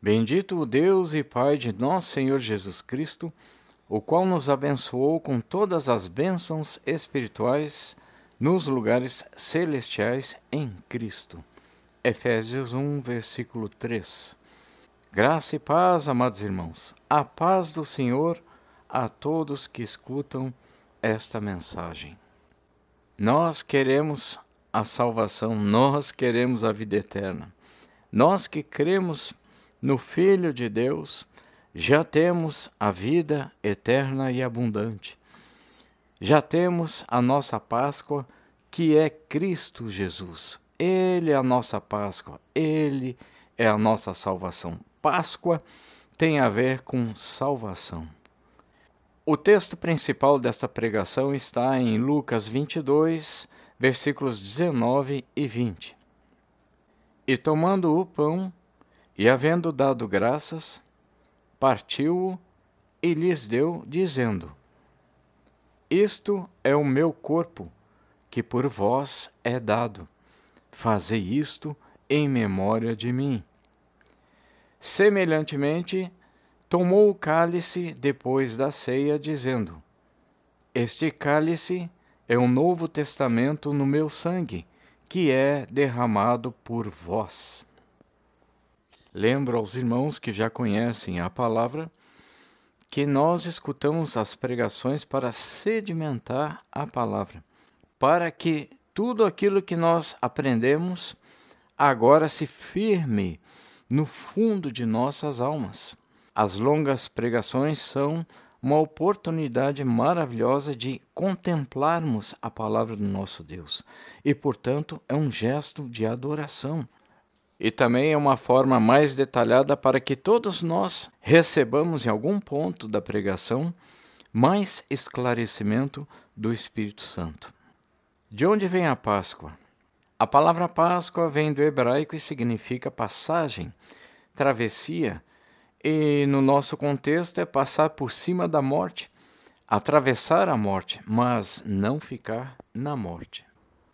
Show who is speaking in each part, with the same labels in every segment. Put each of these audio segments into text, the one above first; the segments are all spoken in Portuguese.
Speaker 1: Bendito o Deus e Pai de nosso Senhor Jesus Cristo, o qual nos abençoou com todas as bênçãos espirituais nos lugares celestiais em Cristo. Efésios 1, versículo 3. Graça e paz, amados irmãos. A paz do Senhor a todos que escutam esta mensagem. Nós queremos a salvação, nós queremos a vida eterna. Nós que cremos no Filho de Deus, já temos a vida eterna e abundante. Já temos a nossa Páscoa, que é Cristo Jesus. Ele é a nossa Páscoa, Ele é a nossa salvação. Páscoa tem a ver com salvação. O texto principal desta pregação está em Lucas 22, versículos 19 e 20. E tomando o pão, e havendo dado graças, partiu-o e lhes deu, dizendo: Isto é o meu corpo, que por vós é dado. Fazei isto em memória de mim. Semelhantemente, tomou o cálice depois da ceia, dizendo: Este cálice é o novo testamento no meu sangue, que é derramado por vós. Lembro aos irmãos que já conhecem a palavra que nós escutamos as pregações para sedimentar a palavra, para que tudo aquilo que nós aprendemos agora se firme no fundo de nossas almas. As longas pregações são uma oportunidade maravilhosa de contemplarmos a palavra do nosso Deus e, portanto, é um gesto de adoração. E também é uma forma mais detalhada para que todos nós recebamos em algum ponto da pregação mais esclarecimento do Espírito Santo. De onde vem a Páscoa? A palavra Páscoa vem do hebraico e significa passagem, travessia, e no nosso contexto é passar por cima da morte, atravessar a morte, mas não ficar na morte.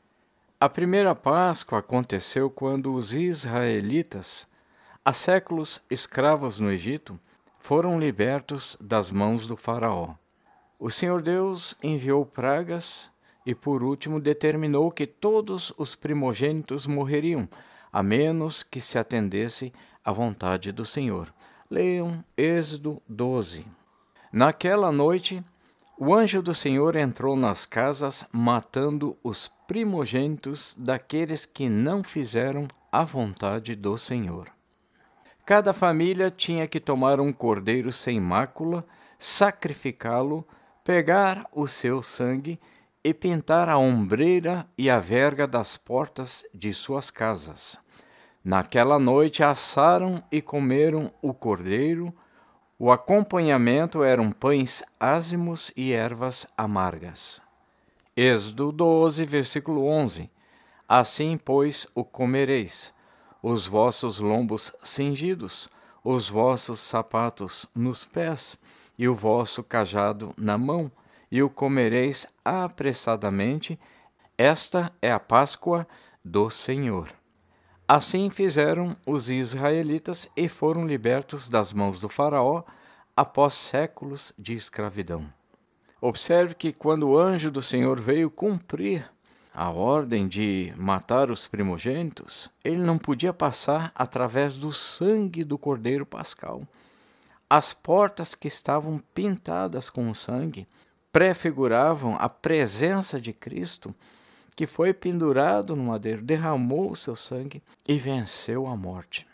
Speaker 1: A primeira Páscoa aconteceu quando os israelitas, há séculos escravos no Egito, foram libertos das mãos do faraó. O Senhor Deus enviou pragas e, por último, determinou que todos os primogênitos morreriam, a menos que se atendesse à vontade do Senhor. Leiam Êxodo 12. Naquela noite, o anjo do Senhor entrou nas casas, matando os primogênitos daqueles que não fizeram a vontade do Senhor. Cada família tinha que tomar um cordeiro sem mácula, sacrificá-lo, pegar o seu sangue e pintar a ombreira e a verga das portas de suas casas. Naquela noite assaram e comeram o cordeiro. O acompanhamento eram pães ázimos e ervas amargas. Êxodo 12, versículo 11. Assim, pois, o comereis, os vossos lombos cingidos, os vossos sapatos nos pés, e o vosso cajado na mão, e o comereis apressadamente. Esta é a Páscoa do Senhor. Assim fizeram os israelitas e foram libertos das mãos do faraó após séculos de escravidão. Observe que quando o anjo do Senhor veio cumprir a ordem de matar os primogênitos, ele não podia passar através do sangue do cordeiro pascal. As portas que estavam pintadas com o sangue prefiguravam a presença de Cristo, que foi pendurado no madeiro, derramou o seu sangue e venceu a morte.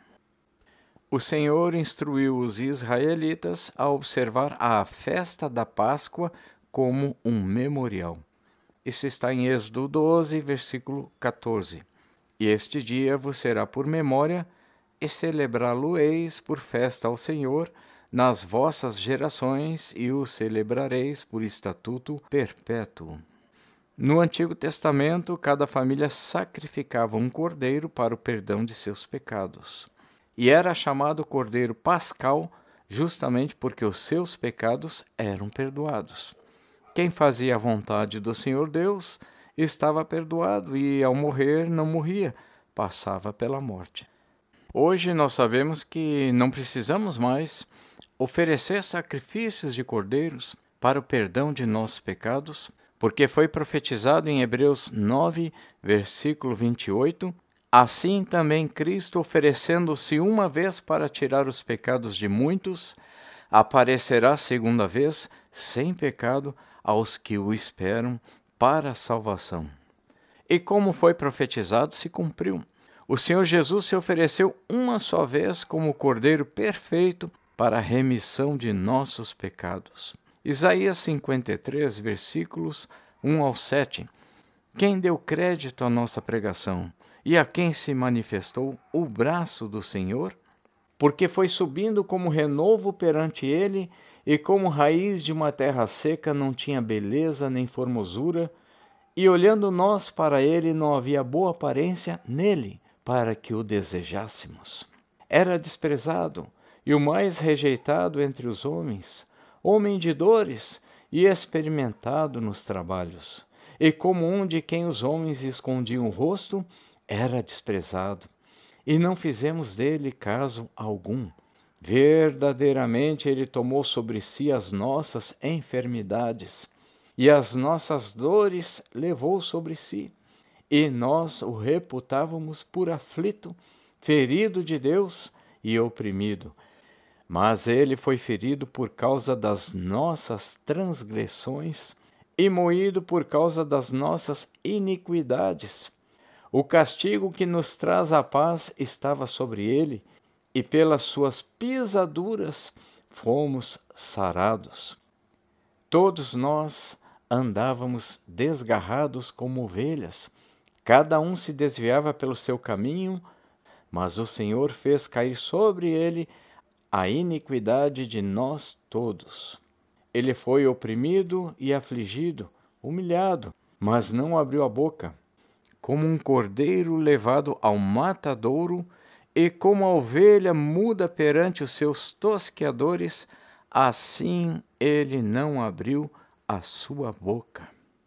Speaker 1: O Senhor instruiu os israelitas a observar a festa da Páscoa como um memorial. Isso está em Êxodo 12, versículo 14. E este dia vos será por memória, e celebrá-lo-eis por festa ao Senhor nas vossas gerações, e o celebrareis por estatuto perpétuo. No Antigo Testamento, cada família sacrificava um cordeiro para o perdão de seus pecados. E era chamado Cordeiro Pascal justamente porque os seus pecados eram perdoados. Quem fazia a vontade do Senhor Deus estava perdoado e, ao morrer, não morria, passava pela morte. Hoje nós sabemos que não precisamos mais oferecer sacrifícios de cordeiros para o perdão de nossos pecados, porque foi profetizado em Hebreus 9, versículo 28, assim também Cristo, oferecendo-se uma vez para tirar os pecados de muitos, aparecerá segunda vez, sem pecado, aos que o esperam para a salvação. E como foi profetizado, se cumpriu. O Senhor Jesus se ofereceu uma só vez como Cordeiro perfeito para a remissão de nossos pecados. Isaías 53, versículos 1 ao 7. Quem deu crédito à nossa pregação e a quem se manifestou o braço do Senhor? Porque foi subindo como renovo perante ele, e como raiz de uma terra seca não tinha beleza nem formosura, e olhando nós para ele não havia boa aparência nele, para que o desejássemos. Era desprezado e o mais rejeitado entre os homens, homem de dores e experimentado nos trabalhos. E como um de quem os homens escondiam o rosto, era desprezado. E não fizemos dele caso algum. Verdadeiramente ele tomou sobre si as nossas enfermidades, e as nossas dores levou sobre si. E nós o reputávamos por aflito, ferido de Deus e oprimido. Mas ele foi ferido por causa das nossas transgressões e moído por causa das nossas iniquidades. O castigo que nos traz a paz estava sobre ele, e pelas suas pisaduras fomos sarados. Todos nós andávamos desgarrados como ovelhas, cada um se desviava pelo seu caminho, mas o Senhor fez cair sobre ele a iniquidade de nós todos. Ele foi oprimido e afligido, humilhado, mas não abriu a boca. Como um cordeiro levado ao matadouro, e como a ovelha muda perante os seus tosqueadores, assim ele não abriu a sua boca.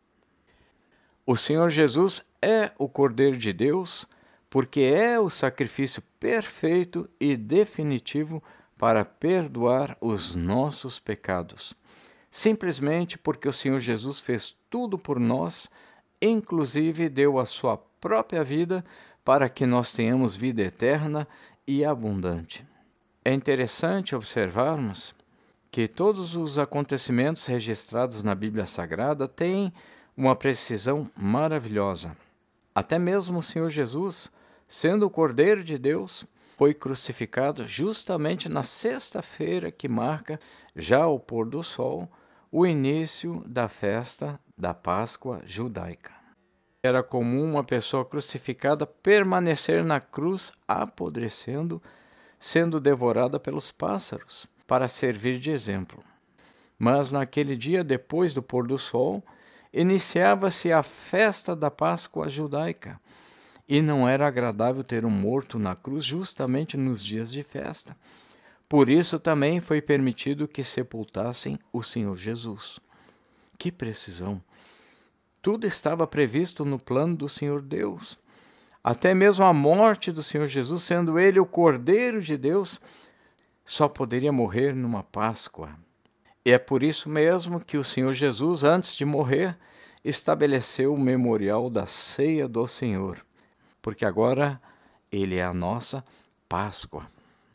Speaker 1: O Senhor Jesus é o Cordeiro de Deus, porque é o sacrifício perfeito e definitivo para perdoar os nossos pecados. Simplesmente porque o Senhor Jesus fez tudo por nós, inclusive deu a sua própria vida para que nós tenhamos vida eterna e abundante. É interessante observarmos que todos os acontecimentos registrados na Bíblia Sagrada têm uma precisão maravilhosa. Até mesmo o Senhor Jesus, sendo o Cordeiro de Deus, foi crucificado justamente na sexta-feira que marca, já ao pôr do sol, o início da festa da Páscoa judaica. Era comum uma pessoa crucificada permanecer na cruz apodrecendo, sendo devorada pelos pássaros, para servir de exemplo. Mas naquele dia, depois do pôr do sol, iniciava-se a festa da Páscoa judaica, e não era agradável ter um morto na cruz justamente nos dias de festa. Por isso também foi permitido que sepultassem o Senhor Jesus. Que precisão! Tudo estava previsto no plano do Senhor Deus. Até mesmo a morte do Senhor Jesus, sendo ele o Cordeiro de Deus, só poderia morrer numa Páscoa. E é por isso mesmo que o Senhor Jesus, antes de morrer, estabeleceu o memorial da ceia do Senhor, porque agora ele é a nossa Páscoa.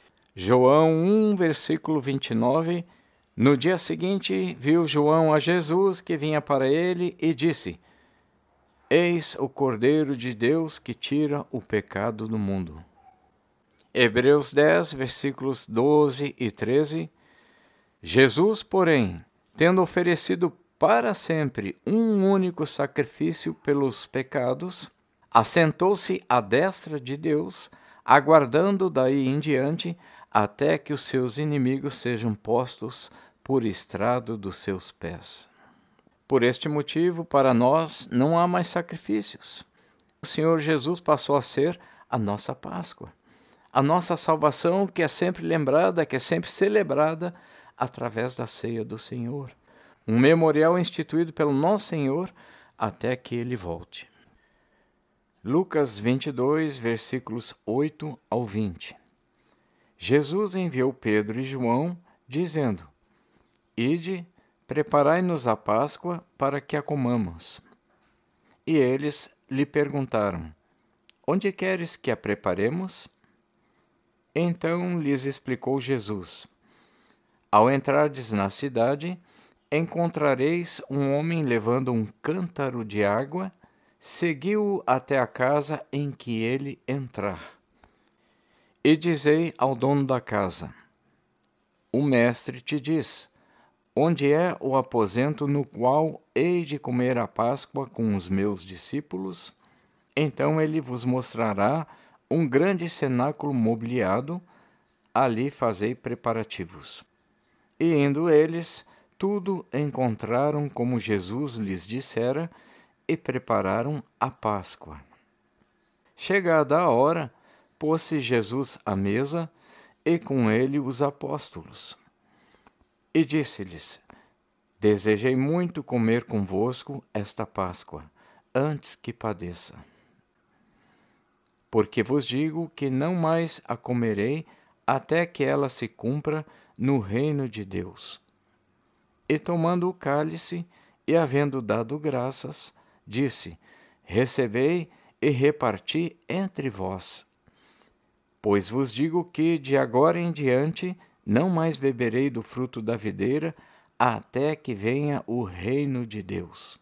Speaker 1: João 1, versículo 29, no dia seguinte viu João a Jesus que vinha para ele e disse: Eis o Cordeiro de Deus que tira o pecado do mundo. Hebreus 10, versículos 12 e 13. Jesus, porém, tendo oferecido para sempre um único sacrifício pelos pecados, assentou-se à destra de Deus, aguardando daí em diante até que os seus inimigos sejam postos por estrado dos seus pés. Por este motivo, para nós não há mais sacrifícios. O Senhor Jesus passou a ser a nossa Páscoa, a nossa salvação, que é sempre lembrada, que é sempre celebrada através da ceia do Senhor. Um memorial instituído pelo nosso Senhor até que Ele volte. Lucas 22, versículos 8 ao 20. Jesus enviou Pedro e João, dizendo: Ide, preparai-nos a Páscoa para que a comamos. E eles lhe perguntaram: Onde queres que a preparemos? Então lhes explicou Jesus: Ao entrardes na cidade, encontrareis um homem levando um cântaro de água, seguiu-o até a casa em que ele entrar. E dizei ao dono da casa: O mestre te diz: Onde é o aposento no qual hei de comer a Páscoa com os meus discípulos? Então ele vos mostrará um grande cenáculo mobiliado, ali fazei preparativos. E indo eles, tudo encontraram como Jesus lhes dissera, e prepararam a Páscoa. Chegada a hora, pôs-se Jesus à mesa, e com ele os apóstolos. E disse-lhes: Desejei muito comer convosco esta Páscoa, antes que padeça. Porque vos digo que não mais a comerei, até que ela se cumpra no reino de Deus. E tomando o cálice, e havendo dado graças, disse: Recebei e reparti entre vós. Pois vos digo que, de agora em diante, não mais beberei do fruto da videira, até que venha o reino de Deus.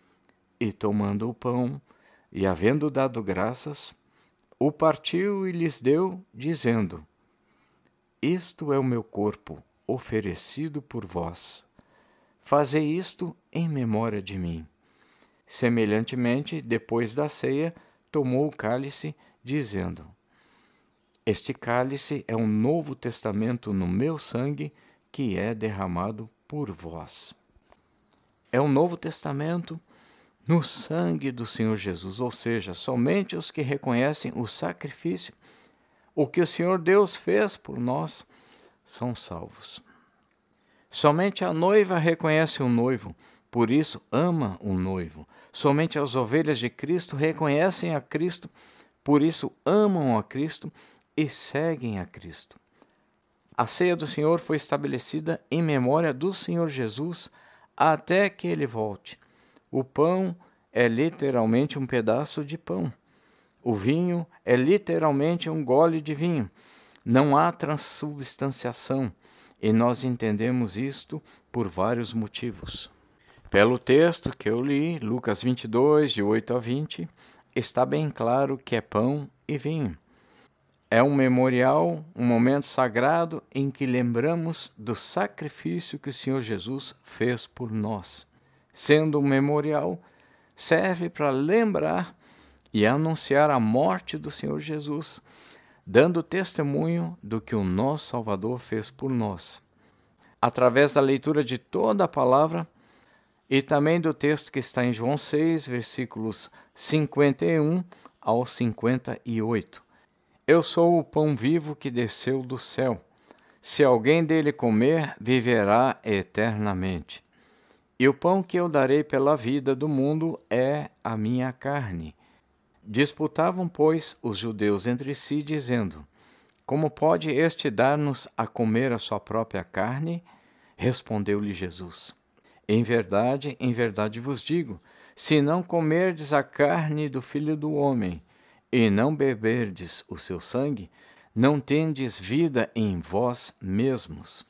Speaker 1: E tomando o pão, e havendo dado graças, o partiu e lhes deu, dizendo: Isto é o meu corpo, oferecido por vós. Fazei isto em memória de mim. Semelhantemente, depois da ceia, tomou o cálice, dizendo: Este cálice é um novo testamento no meu sangue, que é derramado por vós. É um novo testamento no sangue do Senhor Jesus, ou seja, somente os que reconhecem o sacrifício, o que o Senhor Deus fez por nós, são salvos. Somente a noiva reconhece o noivo, por isso ama o noivo. Somente as ovelhas de Cristo reconhecem a Cristo, por isso amam a Cristo e seguem a Cristo. A ceia do Senhor foi estabelecida em memória do Senhor Jesus até que ele volte. O pão é literalmente um pedaço de pão. O vinho é literalmente um gole de vinho. Não há transubstanciação, e nós entendemos isto por vários motivos. Pelo texto que eu li, Lucas 22, de 8 a 20, está bem claro que é pão e vinho. É um memorial, um momento sagrado em que lembramos do sacrifício que o Senhor Jesus fez por nós. Sendo um memorial, serve para lembrar e anunciar a morte do Senhor Jesus, dando testemunho do que o nosso Salvador fez por nós. Através da leitura de toda a palavra e também do texto que está em João 6, versículos 51 ao 58. Eu sou o pão vivo que desceu do céu. Se alguém dele comer, viverá eternamente. E o pão que eu darei pela vida do mundo é a minha carne. Disputavam, pois, os judeus entre si, dizendo: Como pode este dar-nos a comer a sua própria carne? Respondeu-lhe Jesus: em verdade vos digo, se não comerdes a carne do Filho do Homem e não beberdes o seu sangue, não tendes vida em vós mesmos.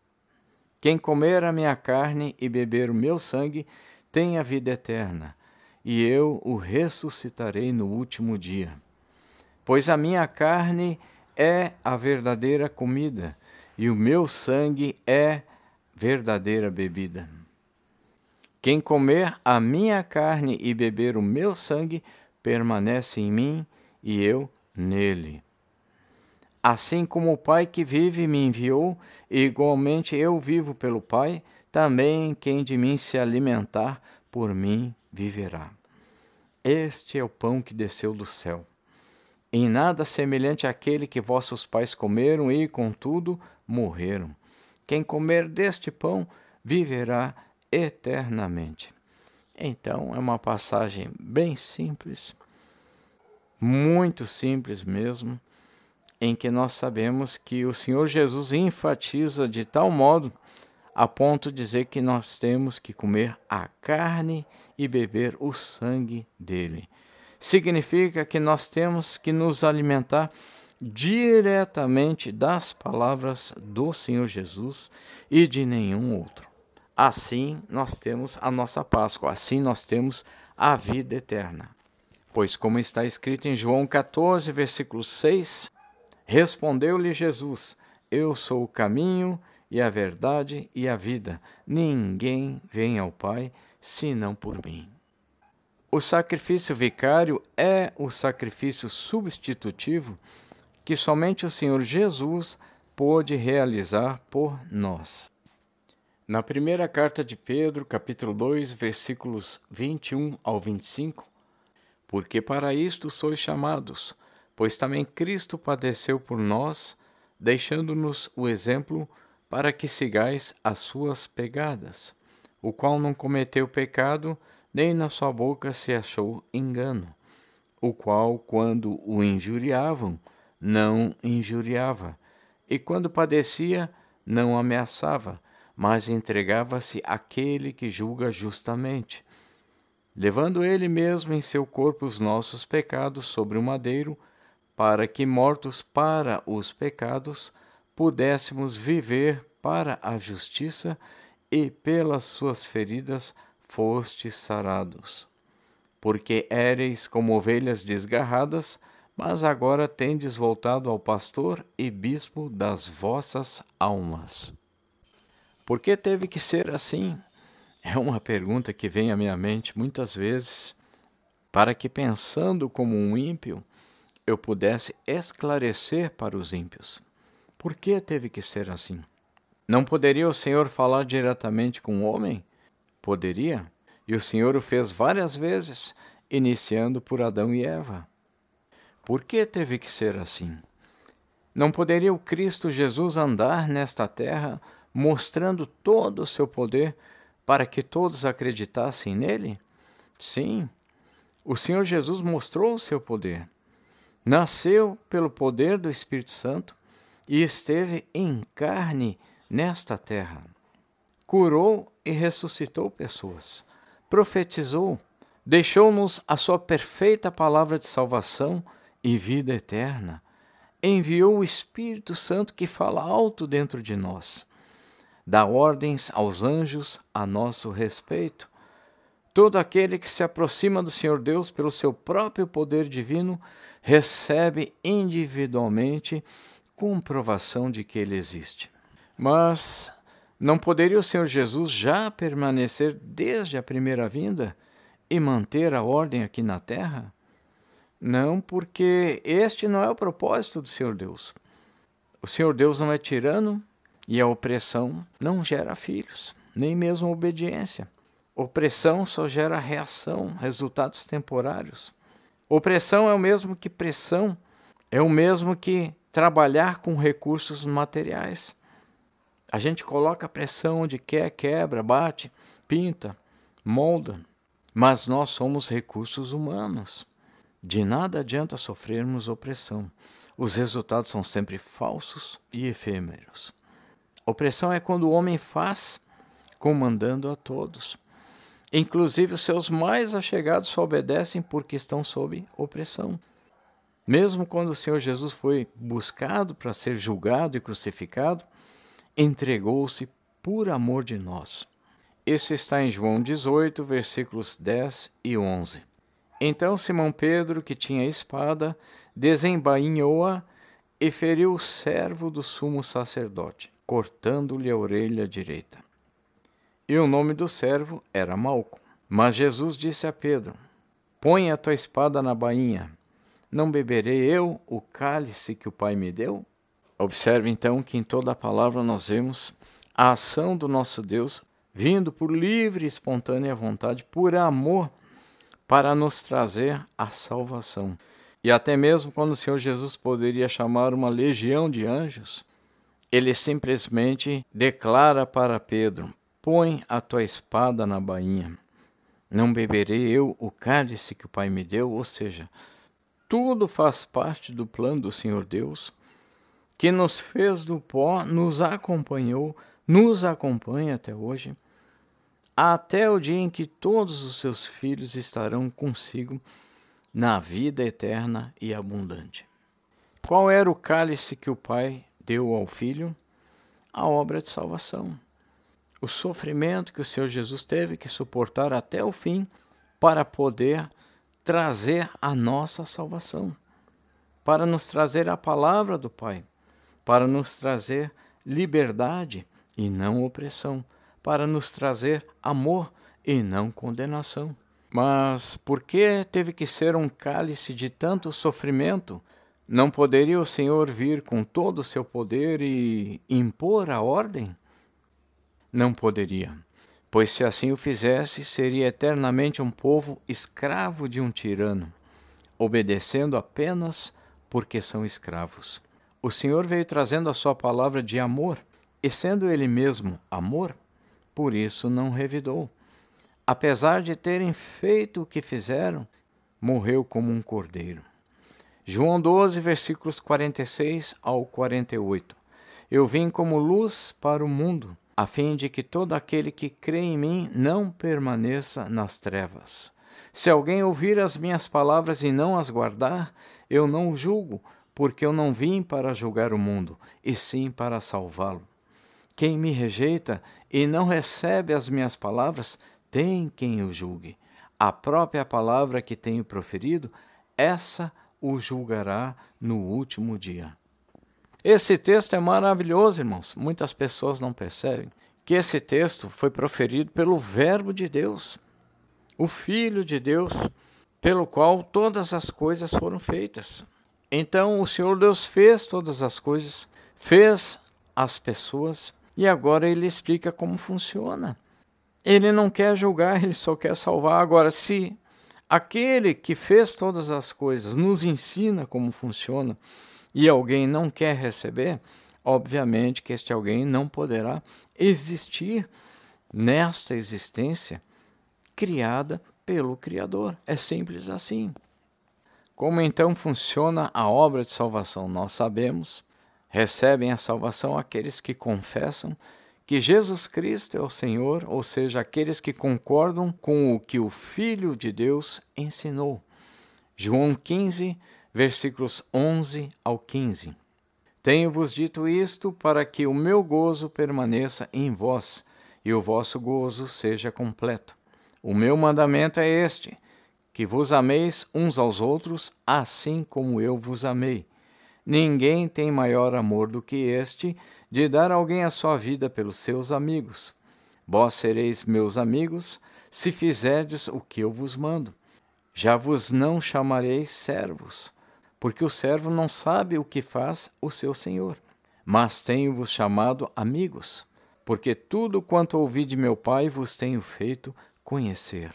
Speaker 1: Quem comer a minha carne e beber o meu sangue tem a vida eterna, e eu o ressuscitarei no último dia. Pois a minha carne é a verdadeira comida, e o meu sangue é verdadeira bebida. Quem comer a minha carne e beber o meu sangue, permanece em mim e eu nele. Assim como o Pai que vive me enviou, e igualmente eu vivo pelo Pai, também quem de mim se alimentar, por mim viverá. Este é o pão que desceu do céu. Em nada semelhante àquele que vossos pais comeram e, contudo, morreram. Quem comer deste pão viverá eternamente. Então, é uma passagem bem simples, muito simples mesmo, em que nós sabemos que o Senhor Jesus enfatiza de tal modo a ponto de dizer que nós temos que comer a carne e beber o sangue dele. Significa que nós temos que nos alimentar diretamente das palavras do Senhor Jesus e de nenhum outro. Assim nós temos a nossa Páscoa, assim nós temos a vida eterna. Pois como está escrito em João 14, versículo 6, respondeu-lhe Jesus: Eu sou o caminho e a verdade e a vida. Ninguém vem ao Pai senão por mim. O sacrifício vicário é o sacrifício substitutivo que somente o Senhor Jesus pôde realizar por nós. Na primeira carta de Pedro, capítulo 2, versículos 21 ao 25, porque para isto sois chamados, pois também Cristo padeceu por nós, deixando-nos o exemplo para que sigais as suas pegadas, o qual não cometeu pecado, nem na sua boca se achou engano, o qual, quando o injuriavam, não injuriava, e quando padecia, não ameaçava, mas entregava-se àquele que julga justamente, levando ele mesmo em seu corpo os nossos pecados sobre o madeiro, para que, mortos para os pecados, pudéssemos viver para a justiça, e pelas suas feridas fostes sarados. Porque éreis como ovelhas desgarradas, mas agora tendes voltado ao pastor e bispo das vossas almas. Por que teve que ser assim? É uma pergunta que vem à minha mente muitas vezes, para que, pensando como um ímpio, eu pudesse esclarecer para os ímpios. Por que teve que ser assim? Não poderia o Senhor falar diretamente com o homem? Poderia. E o Senhor o fez várias vezes, iniciando por Adão e Eva. Por que teve que ser assim? Não poderia o Cristo Jesus andar nesta terra, mostrando todo o seu poder, para que todos acreditassem nele? Sim, o Senhor Jesus mostrou o seu poder. Nasceu pelo poder do Espírito Santo e esteve em carne nesta terra. Curou e ressuscitou pessoas. Profetizou, deixou-nos a sua perfeita palavra de salvação e vida eterna. Enviou o Espírito Santo que fala alto dentro de nós. Dá ordens aos anjos a nosso respeito. Todo aquele que se aproxima do Senhor Deus pelo seu próprio poder divino recebe individualmente comprovação de que ele existe. Mas não poderia o Senhor Jesus já permanecer desde a primeira vinda e manter a ordem aqui na terra? Não, porque este não é o propósito do Senhor Deus. O Senhor Deus não é tirano e a opressão não gera filhos, nem mesmo obediência. Opressão só gera reação, resultados temporários. Opressão é o mesmo que pressão, é o mesmo que trabalhar com recursos materiais. A gente coloca pressão onde quer, quebra, bate, pinta, molda, mas nós somos recursos humanos. De nada adianta sofrermos opressão. Os resultados são sempre falsos e efêmeros. Opressão é quando o homem faz, comandando a todos. Inclusive os seus mais allegados só obedecem porque estão sob opressão. Mesmo quando o Senhor Jesus foi buscado para ser julgado e crucificado, entregou-se por amor de nós. Isso está em João 18, versículos 10 e 11. Então Simão Pedro, que tinha espada, desembainhou-a e feriu o servo do sumo sacerdote, cortando-lhe a orelha direita. E o nome do servo era Malco. Mas Jesus disse a Pedro: Põe a tua espada na bainha. Não beberei eu o cálice que o Pai me deu? Observe então que em toda a palavra nós vemos a ação do nosso Deus vindo por livre e espontânea vontade, por amor, para nos trazer a salvação. E até mesmo quando o Senhor Jesus poderia chamar uma legião de anjos, ele simplesmente declara para Pedro: Põe a tua espada na bainha. Não beberei eu o cálice que o Pai me deu? Ou seja, tudo faz parte do plano do Senhor Deus, que nos fez do pó, nos acompanhou, nos acompanha até hoje, até o dia em que todos os seus filhos estarão consigo na vida eterna e abundante. Qual era o cálice que o Pai deu ao Filho? A obra de salvação. O sofrimento que o Senhor Jesus teve que suportar até o fim para poder trazer a nossa salvação, para nos trazer a palavra do Pai, para nos trazer liberdade e não opressão, para nos trazer amor e não condenação. Mas por que teve que ser um cálice de tanto sofrimento? Não poderia o Senhor vir com todo o seu poder e impor a ordem? Não poderia, pois se assim o fizesse, seria eternamente um povo escravo de um tirano, obedecendo apenas porque são escravos. O Senhor veio trazendo a sua palavra de amor, e sendo Ele mesmo amor, por isso não revidou. Apesar de terem feito o que fizeram, morreu como um cordeiro. João 12, versículos 46 ao 48. Eu vim como luz para o mundo, a fim de que todo aquele que crê em mim não permaneça nas trevas. Se alguém ouvir as minhas palavras e não as guardar, eu não o julgo, porque eu não vim para julgar o mundo, e sim para salvá-lo. Quem me rejeita e não recebe as minhas palavras, tem quem o julgue. A própria palavra que tenho proferido, essa o julgará no último dia. Esse texto é maravilhoso, irmãos. Muitas pessoas não percebem que esse texto foi proferido pelo Verbo de Deus, o Filho de Deus, pelo qual todas as coisas foram feitas. Então, o Senhor Deus fez todas as coisas, fez as pessoas, e agora Ele explica como funciona. Ele não quer julgar, Ele só quer salvar. Agora, se aquele que fez todas as coisas nos ensina como funciona e alguém não quer receber, obviamente que este alguém não poderá existir nesta existência criada pelo Criador. É simples assim. Como então funciona a obra de salvação? Nós sabemos, recebem a salvação aqueles que confessam que Jesus Cristo é o Senhor, ou seja, aqueles que concordam com o que o Filho de Deus ensinou. João 15, versículos 11 ao 15. Tenho-vos dito isto para que o meu gozo permaneça em vós e o vosso gozo seja completo. O meu mandamento é este, que vos ameis uns aos outros, assim como eu vos amei. Ninguém tem maior amor do que este, de dar alguém a sua vida pelos seus amigos. Vós sereis meus amigos, se fizerdes o que eu vos mando. Já vos não chamareis servos, porque o servo não sabe o que faz o seu senhor. Mas tenho-vos chamado amigos, porque tudo quanto ouvi de meu Pai vos tenho feito conhecer.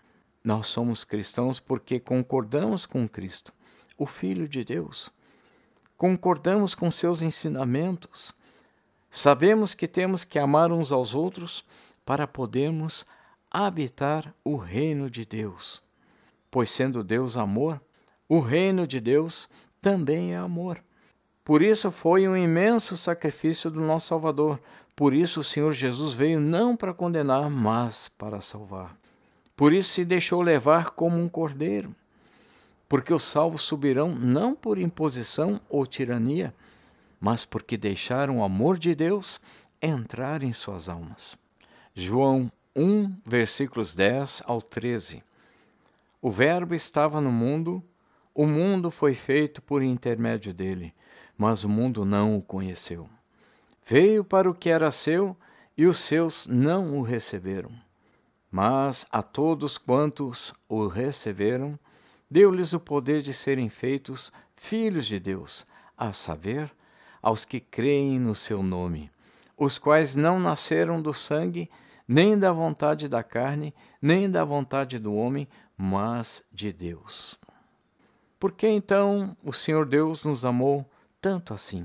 Speaker 1: Nós somos cristãos porque concordamos com Cristo, o Filho de Deus. Concordamos com seus ensinamentos. Sabemos que temos que amar uns aos outros para podermos habitar o reino de Deus. Pois sendo Deus amor, o reino de Deus também é amor. Por isso foi um imenso sacrifício do nosso Salvador. Por isso o Senhor Jesus veio não para condenar, mas para salvar. Por isso se deixou levar como um cordeiro. Porque os salvos subirão não por imposição ou tirania, mas porque deixaram o amor de Deus entrar em suas almas. João 1, versículos 10 ao 13. O Verbo estava no mundo, o mundo foi feito por intermédio dele, mas o mundo não o conheceu. Veio para o que era seu, e os seus não o receberam. Mas a todos quantos o receberam, deu-lhes o poder de serem feitos filhos de Deus, a saber, aos que creem no seu nome, os quais não nasceram do sangue, nem da vontade da carne, nem da vontade do homem, mas de Deus. Por que então o Senhor Deus nos amou tanto assim?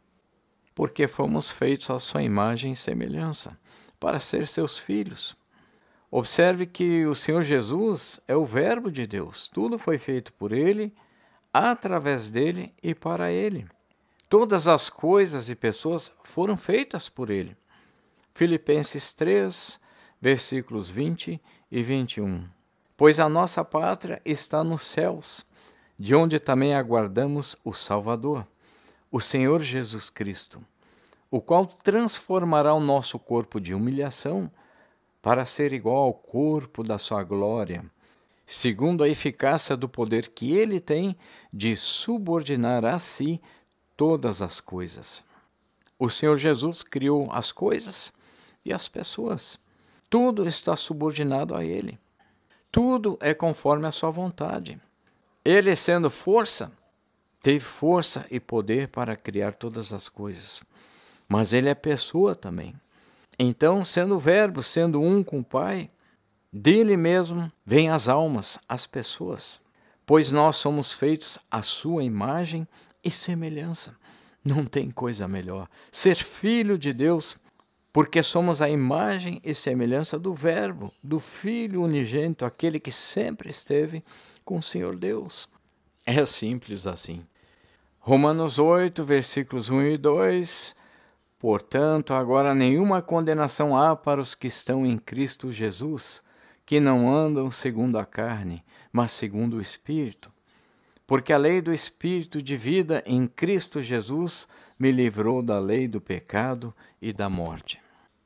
Speaker 1: Porque fomos feitos à sua imagem e semelhança, para ser seus filhos. Observe que o Senhor Jesus é o Verbo de Deus. Tudo foi feito por Ele, através dele e para ele. Todas as coisas e pessoas foram feitas por ele. Filipenses 3, versículos 20 e 21. Pois a nossa pátria está nos céus, de onde também aguardamos o Salvador, o Senhor Jesus Cristo, o qual transformará o nosso corpo de humilhação para ser igual ao corpo da sua glória, segundo a eficácia do poder que ele tem de subordinar a si todas as coisas. O Senhor Jesus criou as coisas e as pessoas. Tudo está subordinado a ele. Tudo é conforme a sua vontade. Ele, sendo força, teve força e poder para criar todas as coisas. Mas ele é pessoa também. Então, sendo o Verbo, sendo um com o Pai, dele mesmo vêm as almas, as pessoas. Pois nós somos feitos à sua imagem e semelhança. Não tem coisa melhor. Ser filho de Deus, porque somos a imagem e semelhança do Verbo, do Filho unigênito, aquele que sempre esteve com o Senhor Deus. É simples assim. Romanos 8, versículos 1 e 2. Portanto, agora nenhuma condenação há para os que estão em Cristo Jesus, que não andam segundo a carne, mas segundo o Espírito. Porque a lei do Espírito de vida em Cristo Jesus me livrou da lei do pecado e da morte.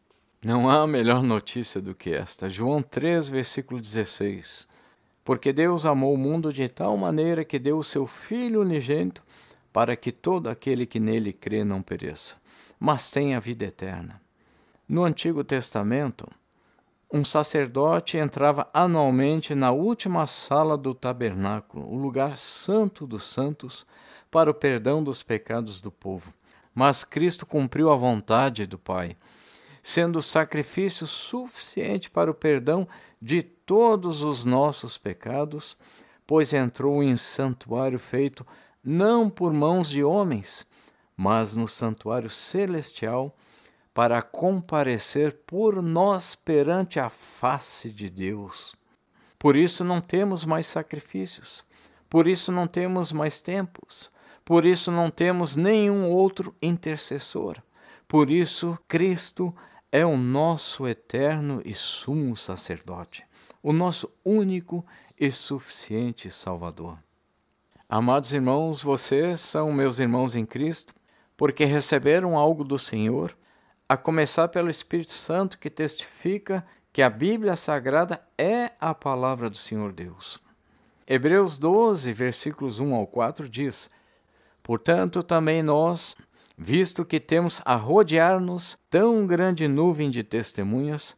Speaker 1: Não há melhor notícia do que esta. João 3, versículo 16. Porque Deus amou o mundo de tal maneira que deu o seu Filho unigênito para que todo aquele que nele crê não pereça, mas tenha vida eterna. No Antigo Testamento, um sacerdote entrava anualmente na última sala do tabernáculo, o lugar santo dos santos, para o perdão dos pecados do povo. Mas Cristo cumpriu a vontade do Pai, sendo o sacrifício suficiente para o perdão de todos os nossos pecados, pois entrou em santuário feito não por mãos de homens, mas no santuário celestial, para comparecer por nós perante a face de Deus. Por isso não temos mais sacrifícios, por isso não temos mais templos, por isso não temos nenhum outro intercessor. Por isso Cristo é o nosso eterno e sumo sacerdote, o nosso único e suficiente Salvador. Amados irmãos, vocês são meus irmãos em Cristo, porque receberam algo do Senhor, a começar pelo Espírito Santo, que testifica que a Bíblia Sagrada é a palavra do Senhor Deus. Hebreus 12, versículos 1 ao 4 diz: Portanto, também nós, visto que temos a rodear-nos tão grande nuvem de testemunhas,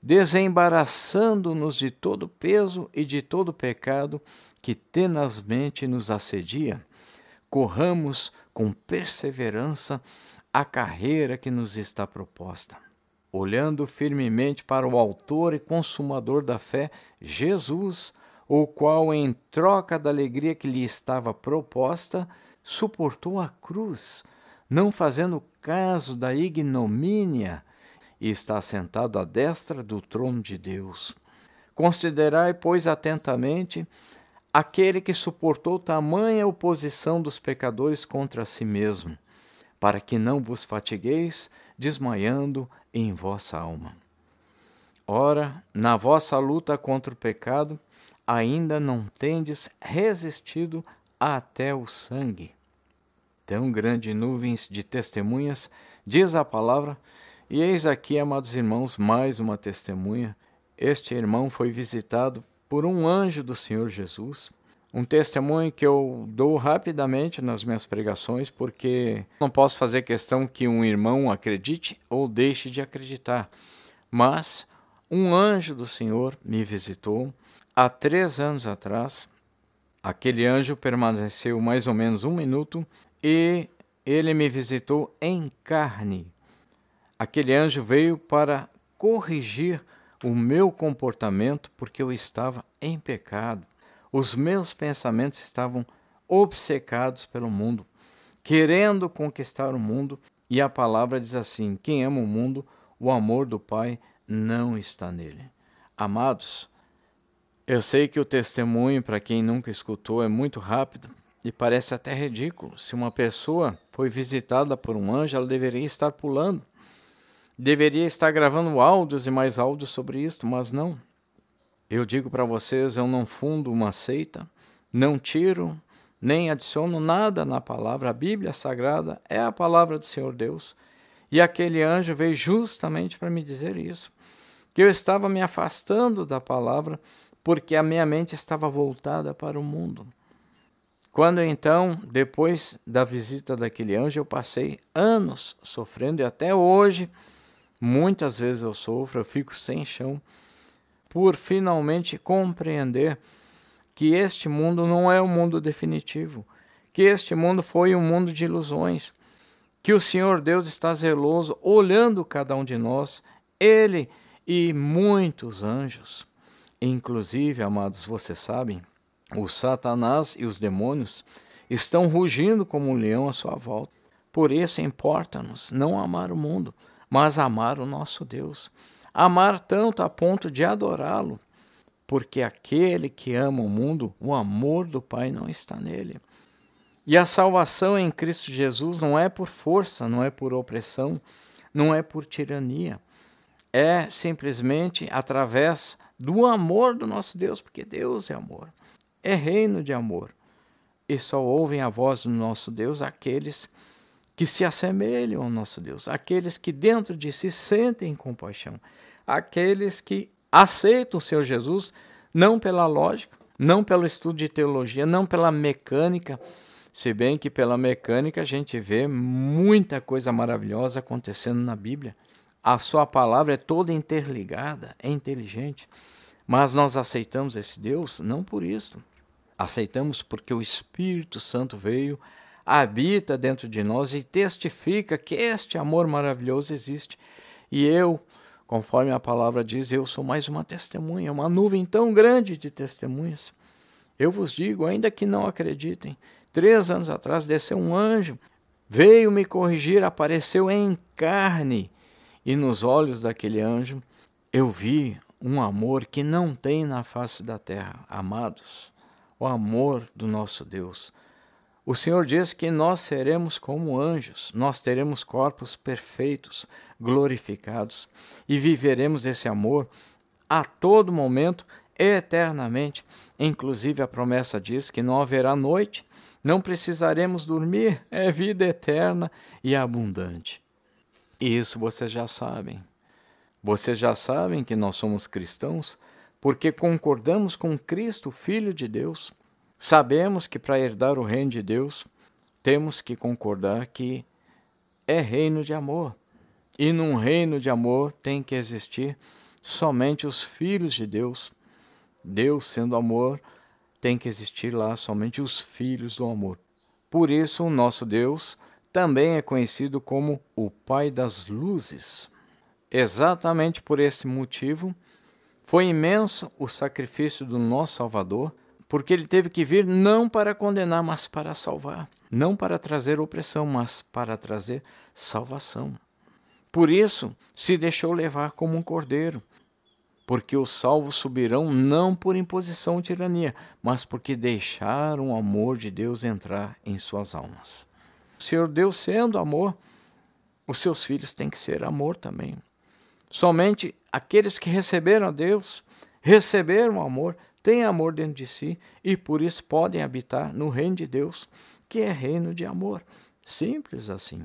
Speaker 1: desembaraçando-nos de todo peso e de todo pecado que tenazmente nos assedia, corramos com perseverança a carreira que nos está proposta, olhando firmemente para o autor e consumador da fé, Jesus, o qual, em troca da alegria que lhe estava proposta, suportou a cruz, não fazendo caso da ignomínia, e está sentado à destra do trono de Deus. Considerai, pois, atentamente aquele que suportou tamanha oposição dos pecadores contra si mesmo, para que não vos fatigueis, desmaiando em vossa alma. Ora, na vossa luta contra o pecado, ainda não tendes resistido até o sangue. Tão grande nuvens de testemunhas, diz a palavra, e eis aqui, amados irmãos, mais uma testemunha. Este irmão foi visitado por um anjo do Senhor Jesus, um testemunho que eu dou rapidamente nas minhas pregações, porque não posso fazer questão que um irmão acredite ou deixe de acreditar. Mas um anjo do Senhor me visitou há 3 anos atrás. Aquele anjo permaneceu mais ou menos 1 minuto e ele me visitou em carne. Aquele anjo veio para corrigir o meu comportamento, porque eu estava em pecado. Os meus pensamentos estavam obcecados pelo mundo, querendo conquistar o mundo, e a palavra diz assim: quem ama o mundo, o amor do Pai não está nele. Amados, eu sei que o testemunho, para quem nunca escutou, é muito rápido, E parece até ridículo. Se uma pessoa foi visitada por um anjo, ela deveria estar pulando. Deveria estar gravando áudios e mais áudios sobre isso, mas não. Eu digo para vocês, eu não fundo uma seita, não tiro, nem adiciono nada na palavra. A Bíblia Sagrada é a palavra do Senhor Deus. E aquele anjo veio justamente para me dizer isso, que eu estava me afastando da palavra porque a minha mente estava voltada para o mundo. Quando então, depois da visita daquele anjo, eu passei anos sofrendo e até hoje, muitas vezes eu sofro, eu fico sem chão, por finalmente compreender que este mundo não é um mundo definitivo, que este mundo foi um mundo de ilusões, que o Senhor Deus está zeloso, olhando cada um de nós, Ele e muitos anjos. Inclusive, amados, vocês sabem, o Satanás e os demônios estão rugindo como um leão à sua volta. Por isso importa-nos não amar o mundo, mas amar o nosso Deus. Amar tanto a ponto de adorá-lo, porque aquele que ama o mundo, o amor do Pai não está nele. E a salvação em Cristo Jesus não é por força, não é por opressão, não é por tirania. É simplesmente através do amor do nosso Deus, porque Deus é amor. É reino de amor. E só ouvem a voz do nosso Deus aqueles que se assemelham ao nosso Deus, aqueles que dentro de si sentem compaixão, aqueles que aceitam o Senhor Jesus não pela lógica, não pelo estudo de teologia, não pela mecânica, se bem que pela mecânica a gente vê muita coisa maravilhosa acontecendo na Bíblia. A sua palavra é toda interligada, é inteligente. Mas nós aceitamos esse Deus não por isso. Aceitamos porque o Espírito Santo veio, habita dentro de nós e testifica que este amor maravilhoso existe. E eu, conforme a palavra diz, eu sou mais uma testemunha, uma nuvem tão grande de testemunhas. Eu vos digo, ainda que não acreditem, 3 anos atrás desceu um anjo, veio me corrigir, apareceu em carne. E nos olhos daquele anjo eu vi um amor que não tem na face da terra. Amados, o amor do nosso Deus. O Senhor diz que nós seremos como anjos, nós teremos corpos perfeitos, glorificados, e viveremos esse amor a todo momento, eternamente. Inclusive a promessa diz que não haverá noite, não precisaremos dormir, é vida eterna e abundante. E isso vocês já sabem. Vocês já sabem que nós somos cristãos porque concordamos com Cristo, Filho de Deus. Sabemos que para herdar o reino de Deus, temos que concordar que é reino de amor. E num reino de amor tem que existir somente os filhos de Deus. Deus sendo amor, tem que existir lá somente os filhos do amor. Por isso, o nosso Deus também é conhecido como o Pai das Luzes. Exatamente por esse motivo, foi imenso o sacrifício do nosso Salvador, porque ele teve que vir não para condenar, mas para salvar. Não para trazer opressão, mas para trazer salvação. Por isso, se deixou levar como um cordeiro, porque os salvos subirão não por imposição ou tirania, mas porque deixaram o amor de Deus entrar em suas almas. O Senhor Deus sendo amor, os seus filhos têm que ser amor também. Somente aqueles que receberam a Deus, receberam o amor, têm amor dentro de si e por isso podem habitar no reino de Deus, que é reino de amor. Simples assim.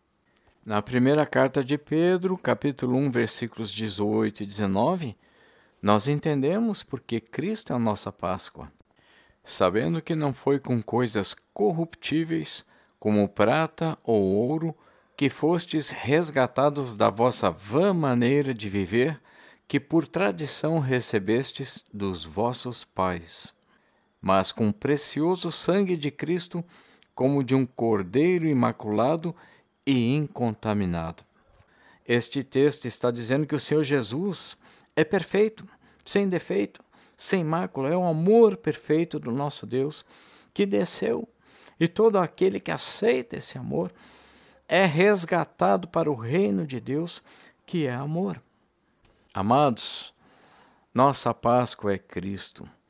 Speaker 1: Na primeira carta de Pedro, capítulo 1, versículos 18 e 19, nós entendemos porque Cristo é a nossa Páscoa, sabendo que não foi com coisas corruptíveis, como prata ou ouro, que fostes resgatados da vossa vã maneira de viver, que por tradição recebestes dos vossos pais, mas com precioso sangue de Cristo, como de um cordeiro imaculado e incontaminado. Este texto está dizendo que o Senhor Jesus é perfeito, sem defeito, sem mácula, é um amor perfeito do nosso Deus que desceu, e todo aquele que aceita esse amor é resgatado para o reino de Deus, que é amor. Amados, nossa Páscoa é Cristo.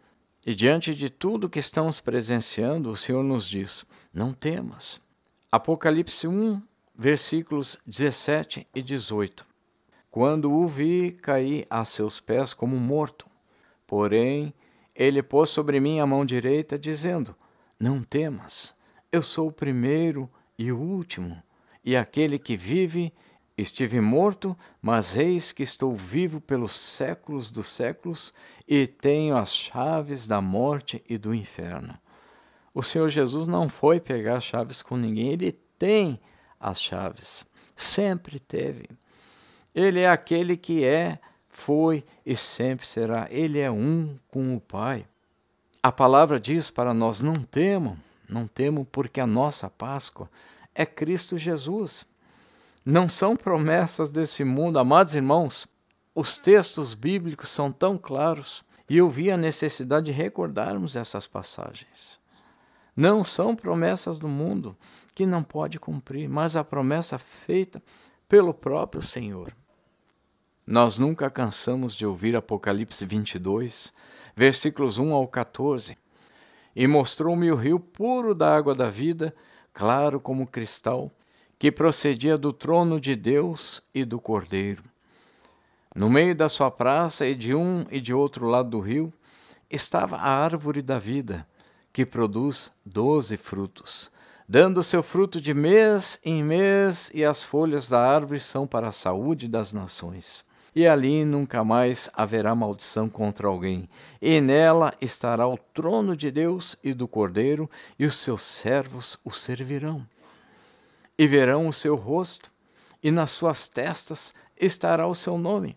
Speaker 1: E diante de tudo que estamos presenciando, o Senhor nos diz: não temas. Apocalipse 1, versículos 17 e 18. Quando o vi, caí a seus pés como morto. Porém, ele pôs sobre mim a mão direita, dizendo: não temas, eu sou o primeiro e o último, e aquele que vive. Estive morto, mas eis que estou vivo pelos séculos dos séculos, e tenho as chaves da morte e do inferno. O Senhor Jesus não foi pegar chaves com ninguém, ele tem as chaves, sempre teve. Ele é aquele que é, foi e sempre será. Ele é um com o Pai. A palavra diz para nós: não temam, porque a nossa Páscoa é Cristo Jesus. Não são promessas desse mundo, amados irmãos. Os textos bíblicos são tão claros e eu vi a necessidade de recordarmos essas passagens. Não são promessas do mundo que não pode cumprir, mas a promessa feita pelo próprio Senhor. Nós nunca cansamos de ouvir Apocalipse 22, versículos 1 ao 14. E mostrou-me o rio puro da água da vida, claro como cristal, que procedia do trono de Deus e do Cordeiro. No meio da sua praça e de um e de outro lado do rio, estava a árvore da vida, que produz 12 frutos, dando seu fruto de mês em mês, e as folhas da árvore são para a saúde das nações. E ali nunca mais haverá maldição contra alguém, e nela estará o trono de Deus e do Cordeiro, e os seus servos o servirão. E verão o seu rosto, e nas suas testas estará o seu nome.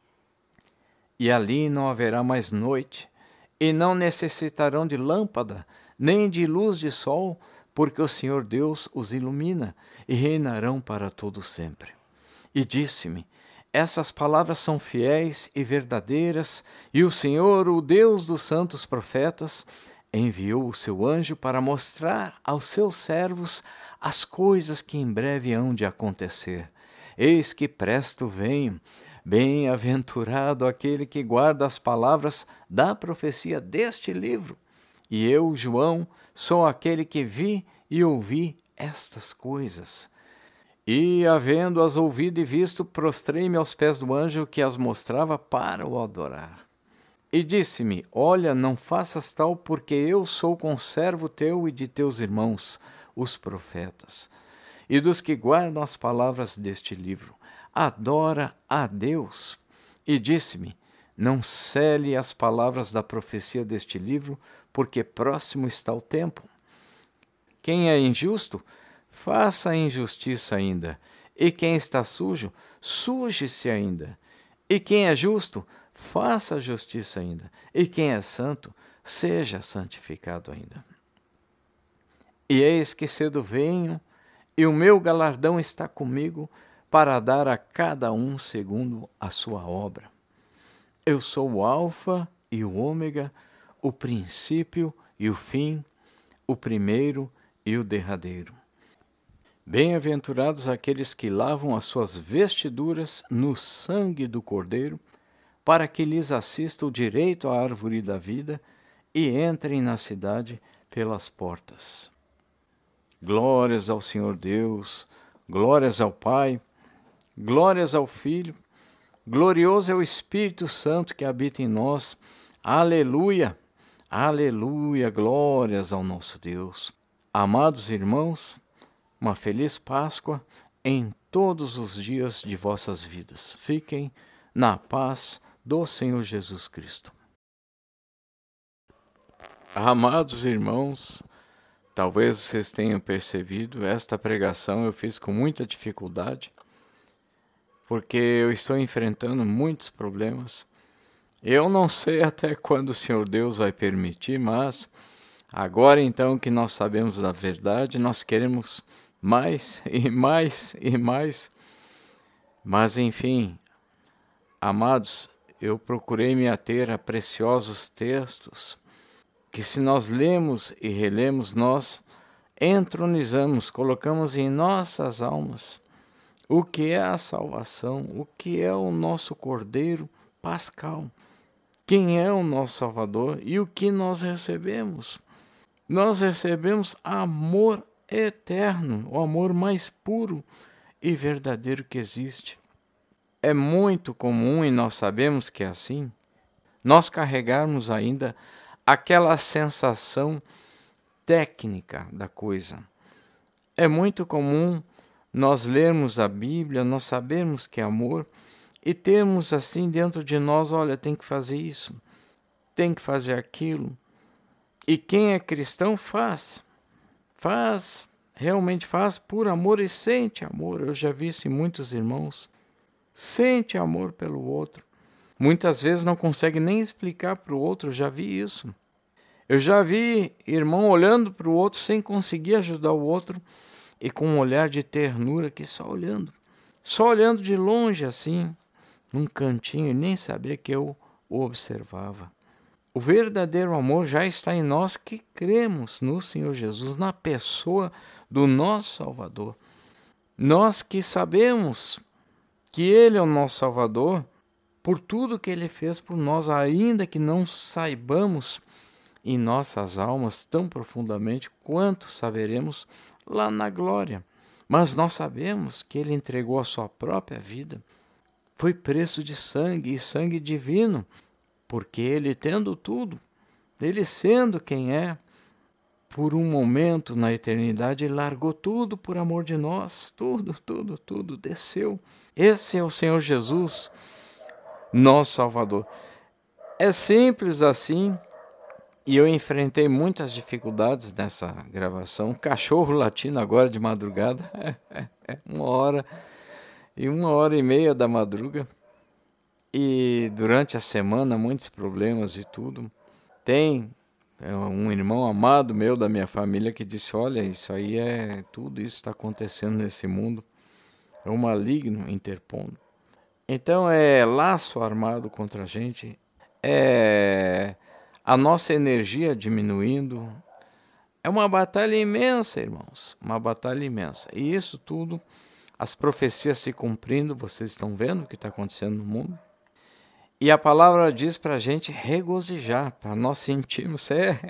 Speaker 1: E ali não haverá mais noite, e não necessitarão de lâmpada, nem de luz de sol, porque o Senhor Deus os ilumina, e reinarão para todo sempre. E disse-me: essas palavras são fiéis e verdadeiras, e o Senhor, o Deus dos santos profetas, enviou o seu anjo para mostrar aos seus servos as coisas que em breve hão de acontecer. Eis que presto venho. Bem-aventurado aquele que guarda as palavras da profecia deste livro. E eu, João, sou aquele que vi e ouvi estas coisas. E, havendo-as ouvido e visto, prostrei-me aos pés do anjo que as mostrava para o adorar. E disse-me: olha, não faças tal, porque eu sou conservo teu e de teus irmãos, os profetas, e dos que guardam as palavras deste livro. Adora a Deus. E disse-me: não cele as palavras da profecia deste livro, porque próximo está o tempo. Quem é injusto, faça a injustiça ainda. E quem está sujo, suje-se ainda. E quem é justo, faça a justiça ainda. E quem é santo, seja santificado ainda. E eis que cedo venho, e o meu galardão está comigo, para dar a cada um segundo a sua obra. Eu sou o Alfa e o Ômega, o princípio e o fim, o primeiro e o derradeiro. Bem-aventurados aqueles que lavam as suas vestiduras no sangue do Cordeiro, para que lhes assista o direito à árvore da vida e entrem na cidade pelas portas. Glórias ao Senhor Deus, glórias ao Pai, glórias ao Filho, glorioso é o Espírito Santo que habita em nós. Aleluia, aleluia, glórias ao nosso Deus. Amados irmãos, uma feliz Páscoa em todos os dias de vossas vidas. Fiquem na paz do Senhor Jesus Cristo. Amados irmãos, talvez vocês tenham percebido, esta pregação eu fiz com muita dificuldade, porque eu estou enfrentando muitos problemas. Eu não sei até quando o Senhor Deus vai permitir, mas agora então que nós sabemos da verdade, nós queremos mais e mais e mais. Mas enfim, amados, eu procurei me ater a preciosos textos, que se nós lemos e relemos, nós entronizamos, colocamos em nossas almas o que é a salvação, o que é o nosso Cordeiro Pascal, quem é o nosso Salvador e o que nós recebemos. Nós recebemos amor eterno, o amor mais puro e verdadeiro que existe. É muito comum, e nós sabemos que é assim, nós carregarmos ainda aquela sensação técnica da coisa. É muito comum nós lermos a Bíblia, nós sabermos que é amor, e termos assim dentro de nós, olha, tem que fazer isso, tem que fazer aquilo. E quem é cristão faz, realmente faz por amor e sente amor. Eu já vi isso em muitos irmãos, sente amor pelo outro. Muitas vezes não consegue nem explicar para o outro, eu já vi isso. Eu já vi irmão olhando para o outro sem conseguir ajudar o outro e com um olhar de ternura que só olhando de longe assim, num cantinho, e nem sabia que eu o observava. O verdadeiro amor já está em nós que cremos no Senhor Jesus, na pessoa do nosso Salvador. Nós que sabemos que Ele é o nosso Salvador, por tudo que Ele fez por nós, ainda que não saibamos em nossas almas tão profundamente quanto saberemos lá na glória. Mas nós sabemos que Ele entregou a sua própria vida. Foi preço de sangue, e sangue divino, porque Ele tendo tudo, Ele sendo quem é, por um momento na eternidade, Ele largou tudo por amor de nós, tudo, desceu. Esse é o Senhor Jesus, nosso Salvador. É simples assim, e eu enfrentei muitas dificuldades nessa gravação. Cachorro latindo agora de madrugada, 1h e 1h30 da madruga. E durante a semana, muitos problemas e tudo. Tem um irmão amado meu da minha família que disse, olha, isso aí tudo isso está acontecendo nesse mundo. É um maligno interpondo. Então é laço armado contra a gente, é a nossa energia diminuindo. É uma batalha imensa, irmãos, uma batalha imensa. E isso tudo, as profecias se cumprindo, vocês estão vendo o que está acontecendo no mundo? E a palavra diz para a gente regozijar, para nós sentirmos,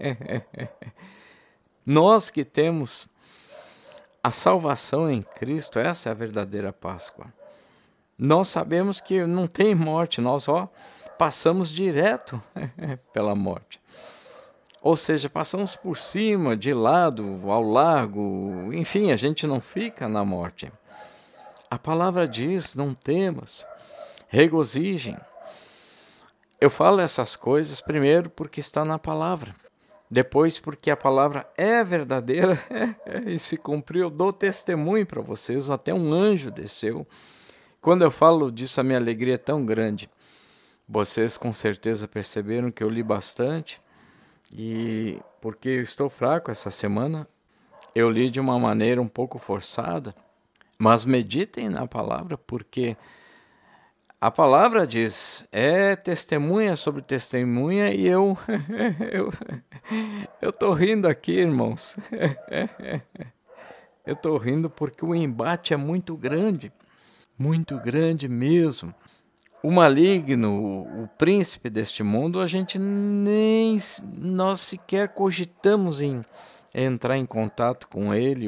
Speaker 1: nós que temos a salvação em Cristo, essa é a verdadeira Páscoa. Nós sabemos que não tem morte, nós passamos direto pela morte. Ou seja, passamos por cima, de lado, ao largo, enfim, a gente não fica na morte. A palavra diz, não temas, regozijem. Eu falo essas coisas primeiro porque está na palavra. Depois porque a palavra é verdadeira e se cumpriu. Eu dou testemunho para vocês, até um anjo desceu. Quando eu falo disso, a minha alegria é tão grande. Vocês com certeza perceberam que eu li bastante. E porque eu estou fraco essa semana, eu li de uma maneira um pouco forçada. Mas meditem na palavra, porque a palavra diz, é testemunha sobre testemunha, e eu estou rindo aqui, irmãos. Eu estou rindo porque o embate é muito grande mesmo. O maligno, o príncipe deste mundo, a gente nós sequer cogitamos em entrar em contato com ele,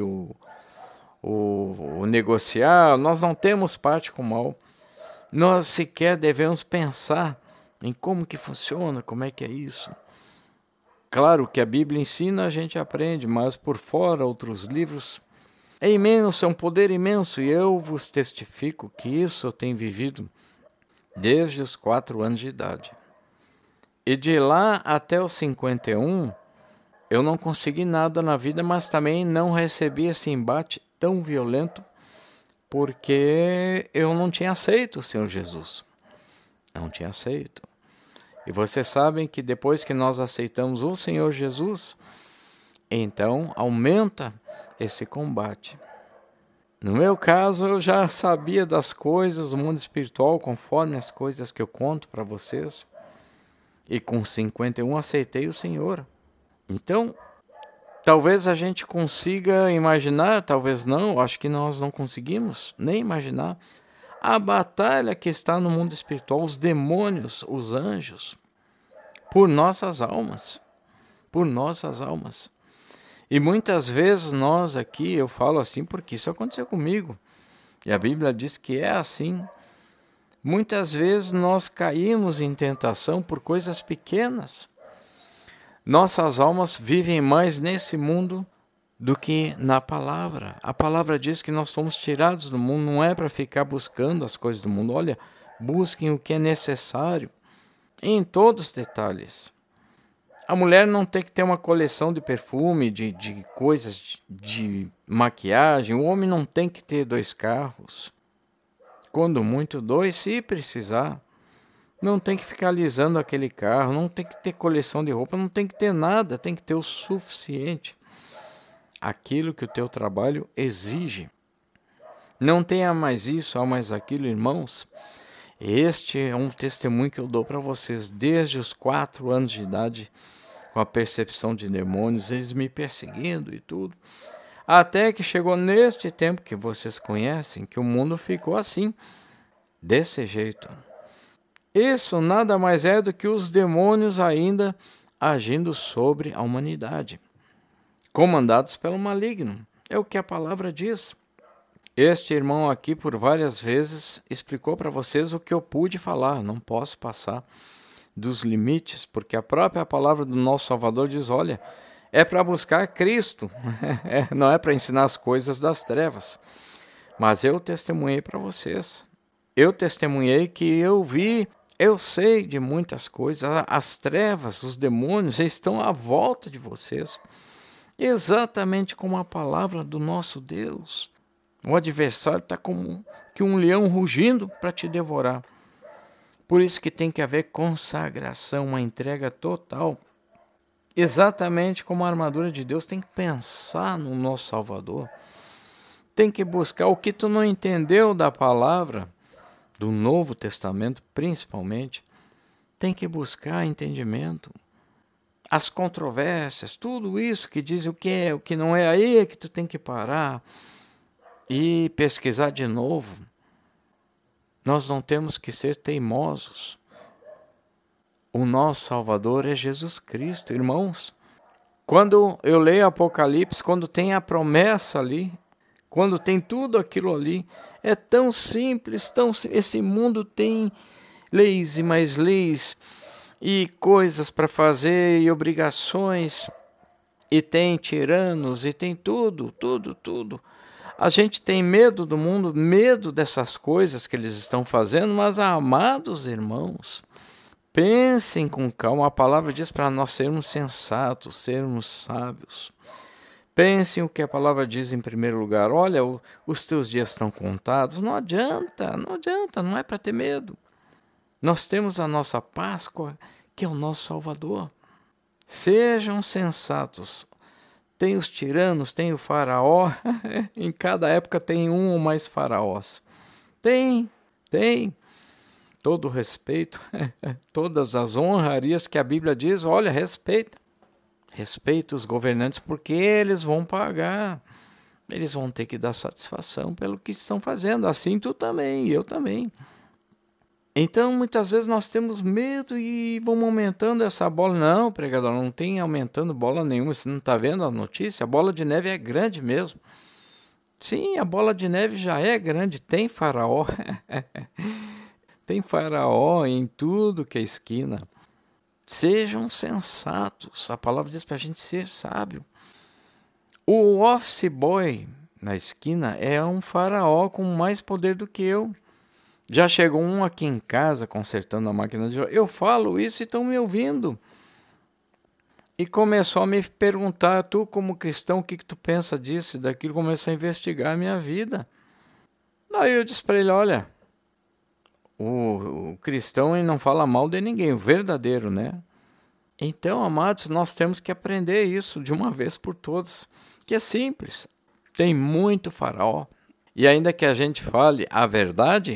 Speaker 1: o negociar, nós não temos parte com o mal. Nós sequer devemos pensar em como que funciona, como é que é isso. Claro que a Bíblia ensina, a gente aprende, mas por fora outros livros é imenso, é um poder imenso, e eu vos testifico que isso eu tenho vivido desde os 4 anos de idade. E de lá até os 51, eu não consegui nada na vida, mas também não recebi esse embate tão violento, porque eu não tinha aceito o Senhor Jesus. Não tinha aceito. E vocês sabem que depois que nós aceitamos o Senhor Jesus, então aumenta esse combate. No meu caso, eu já sabia das coisas do mundo espiritual, conforme as coisas que eu conto para vocês. E com 51 aceitei o Senhor. Então, talvez a gente consiga imaginar, talvez não, acho que nós não conseguimos nem imaginar a batalha que está no mundo espiritual, os demônios, os anjos. por nossas almas, por nossas almas. E muitas vezes nós aqui, eu falo assim porque isso aconteceu comigo, e a Bíblia diz que é assim. Muitas vezes nós caímos em tentação por coisas pequenas. Nossas almas vivem mais nesse mundo do que na palavra. A palavra diz que nós somos tirados do mundo, não é para ficar buscando as coisas do mundo. Olha, busquem o que é necessário, em todos os detalhes. A mulher não tem que ter uma coleção de perfume, de coisas de maquiagem. O homem não tem que ter 2 carros. Quando muito, 2, se precisar. Não tem que ficar alisando aquele carro, não tem que ter coleção de roupa, não tem que ter nada, tem que ter o suficiente. Aquilo que o teu trabalho exige. Não tenha mais isso ou mais aquilo, irmãos. Este é um testemunho que eu dou para vocês desde os 4 anos de idade, com a percepção de demônios, eles me perseguindo e tudo. Até que chegou neste tempo que vocês conhecem, que o mundo ficou assim, desse jeito. Isso nada mais é do que os demônios ainda agindo sobre a humanidade, comandados pelo maligno. É o que a palavra diz. Este irmão aqui, por várias vezes, explicou para vocês o que eu pude falar. Não posso passar dos limites, porque a própria palavra do nosso Salvador diz, olha, é para buscar Cristo, não é para ensinar as coisas das trevas. Mas eu testemunhei para vocês. Eu testemunhei que eu vi, eu sei de muitas coisas. As trevas, os demônios estão à volta de vocês. Exatamente como a palavra do nosso Deus. O adversário está como que um leão rugindo para te devorar. Por isso que tem que haver consagração, uma entrega total. Exatamente como a armadura de Deus tem que pensar no nosso Salvador. Tem que buscar o que tu não entendeu da palavra, do Novo Testamento principalmente. Tem que buscar entendimento. As controvérsias, tudo isso que diz o que é, o que não é, aí é que tu tem que parar e pesquisar de novo. Nós não temos que ser teimosos. O nosso Salvador é Jesus Cristo, irmãos. Quando eu leio Apocalipse, quando tem a promessa ali, quando tem tudo aquilo ali, é tão simples, esse mundo tem leis e mais leis, e coisas para fazer, e obrigações, e tem tiranos, e tem tudo. A gente tem medo do mundo, medo dessas coisas que eles estão fazendo, mas, amados irmãos, pensem com calma. A palavra diz para nós sermos sensatos, sermos sábios. Pensem o que a palavra diz em primeiro lugar. Olha, os teus dias estão contados. Não adianta, não é para ter medo. Nós temos a nossa Páscoa, que é o nosso Salvador. Sejam sensatos. Tem os tiranos, tem o faraó. Em cada época tem um ou mais faraós. Tem. Todo o respeito, todas as honrarias que a Bíblia diz, olha, respeita. Respeita os governantes porque eles vão pagar. Eles vão ter que dar satisfação pelo que estão fazendo. Assim tu também, eu também. Então, muitas vezes nós temos medo e vamos aumentando essa bola. Não, pregador, não tem aumentando bola nenhuma. Você não está vendo a notícia? A bola de neve é grande mesmo. Sim, a bola de neve já é grande. Tem faraó. Tem faraó em tudo que é esquina. Sejam sensatos. A palavra diz para a gente ser sábio. O office boy na esquina é um faraó com mais poder do que eu. Já chegou um aqui em casa consertando a máquina de... Eu falo isso e estão me ouvindo. E começou a me perguntar, tu como cristão, o que tu pensa disso e daquilo? Começou a investigar a minha vida. Daí eu disse para ele, olha, o cristão ele não fala mal de ninguém, o verdadeiro, né? Então, amados, nós temos que aprender isso de uma vez por todas, que é simples. Tem muito faraó. E ainda que a gente fale a verdade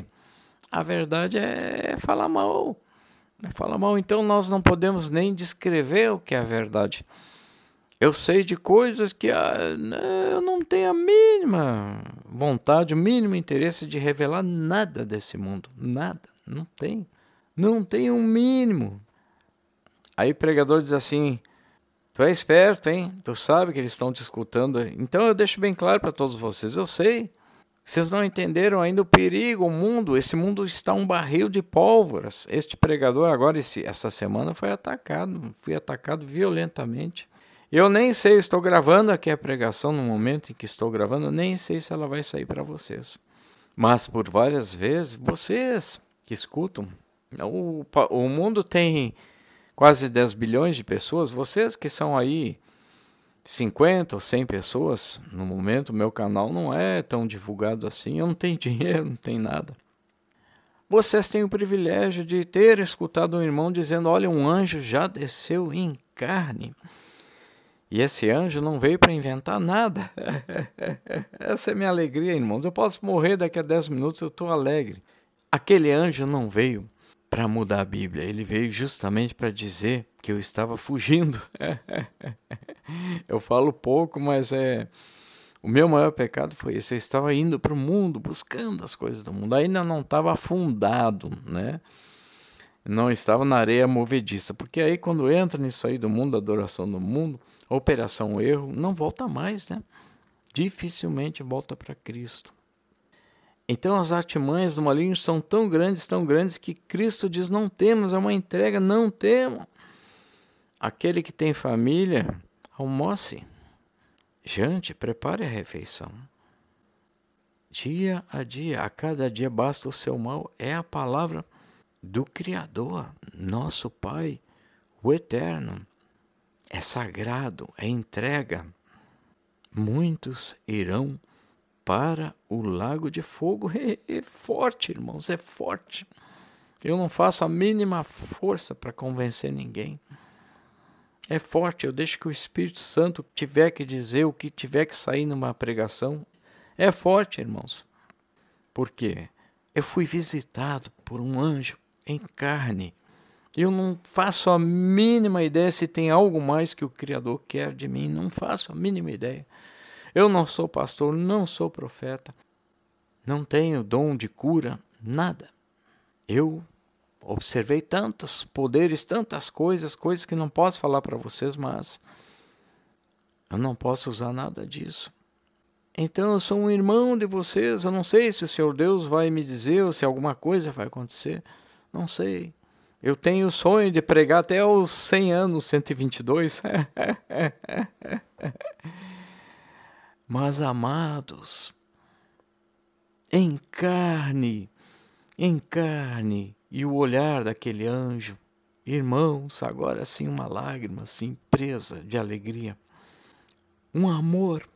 Speaker 1: é falar mal. É falar mal. Então, nós não podemos nem descrever o que é a verdade. Eu sei de coisas que eu não tenho a mínima vontade, o mínimo interesse de revelar nada desse mundo. Nada. Não tem. Não tem um mínimo. Aí o pregador diz assim: tu é esperto, hein? Tu sabe que eles estão te escutando. Então eu deixo bem claro para todos vocês, eu sei. Vocês não entenderam ainda o perigo, o mundo. Esse mundo está um barril de pólvoras. Este pregador agora, essa semana, fui atacado violentamente. Eu nem sei, eu estou gravando aqui a pregação no momento em que estou gravando, eu nem sei se ela vai sair para vocês. Mas por várias vezes, vocês que escutam, o mundo tem quase 10 bilhões de pessoas, vocês que são aí 50 ou 100 pessoas, no momento meu canal não é tão divulgado assim, eu não tenho dinheiro, não tenho nada. Vocês têm o privilégio de ter escutado um irmão dizendo: olha, um anjo já desceu em carne. E esse anjo não veio para inventar nada. Essa é a minha alegria, irmãos. Eu posso morrer daqui a 10 minutos, eu estou alegre. Aquele anjo não veio para mudar a Bíblia, ele veio justamente para dizer que eu estava fugindo. Eu falo pouco, mas o meu maior pecado foi esse. Eu estava indo para o mundo, buscando as coisas do mundo. Ainda não estava afundado, né? Não estava na areia movediça. Porque aí quando entra nisso aí do mundo, da adoração do mundo, operação erro, não volta mais, né? Dificilmente volta para Cristo. Então as artimanhas do maligno são tão grandes que Cristo diz: não temos, é uma entrega, não temos. Aquele que tem família, almoce, jante, prepare a refeição. Dia a dia, a cada dia basta o seu mal, é a palavra do Criador, nosso Pai, o Eterno. É sagrado, é entrega. Muitos irão para o lago de fogo. É forte, irmãos, é forte. Eu não faço a mínima força para convencer ninguém. É forte, eu deixo que o Espírito Santo tiver que dizer o que tiver que sair numa pregação. É forte, irmãos. Por quê? Eu fui visitado por um anjo em carne. Eu não faço a mínima ideia se tem algo mais que o Criador quer de mim. Não faço a mínima ideia. Eu não sou pastor, não sou profeta. Não tenho dom de cura, nada. Eu observei tantos poderes, tantas coisas que não posso falar para vocês, mas eu não posso usar nada disso. Então eu sou um irmão de vocês, eu não sei se o Senhor Deus vai me dizer ou se alguma coisa vai acontecer, não sei. Eu tenho o sonho de pregar até os 100 anos, 122. Mas amados, em carne, e o olhar daquele anjo, irmãos, agora sim uma lágrima assim presa de alegria. Um amor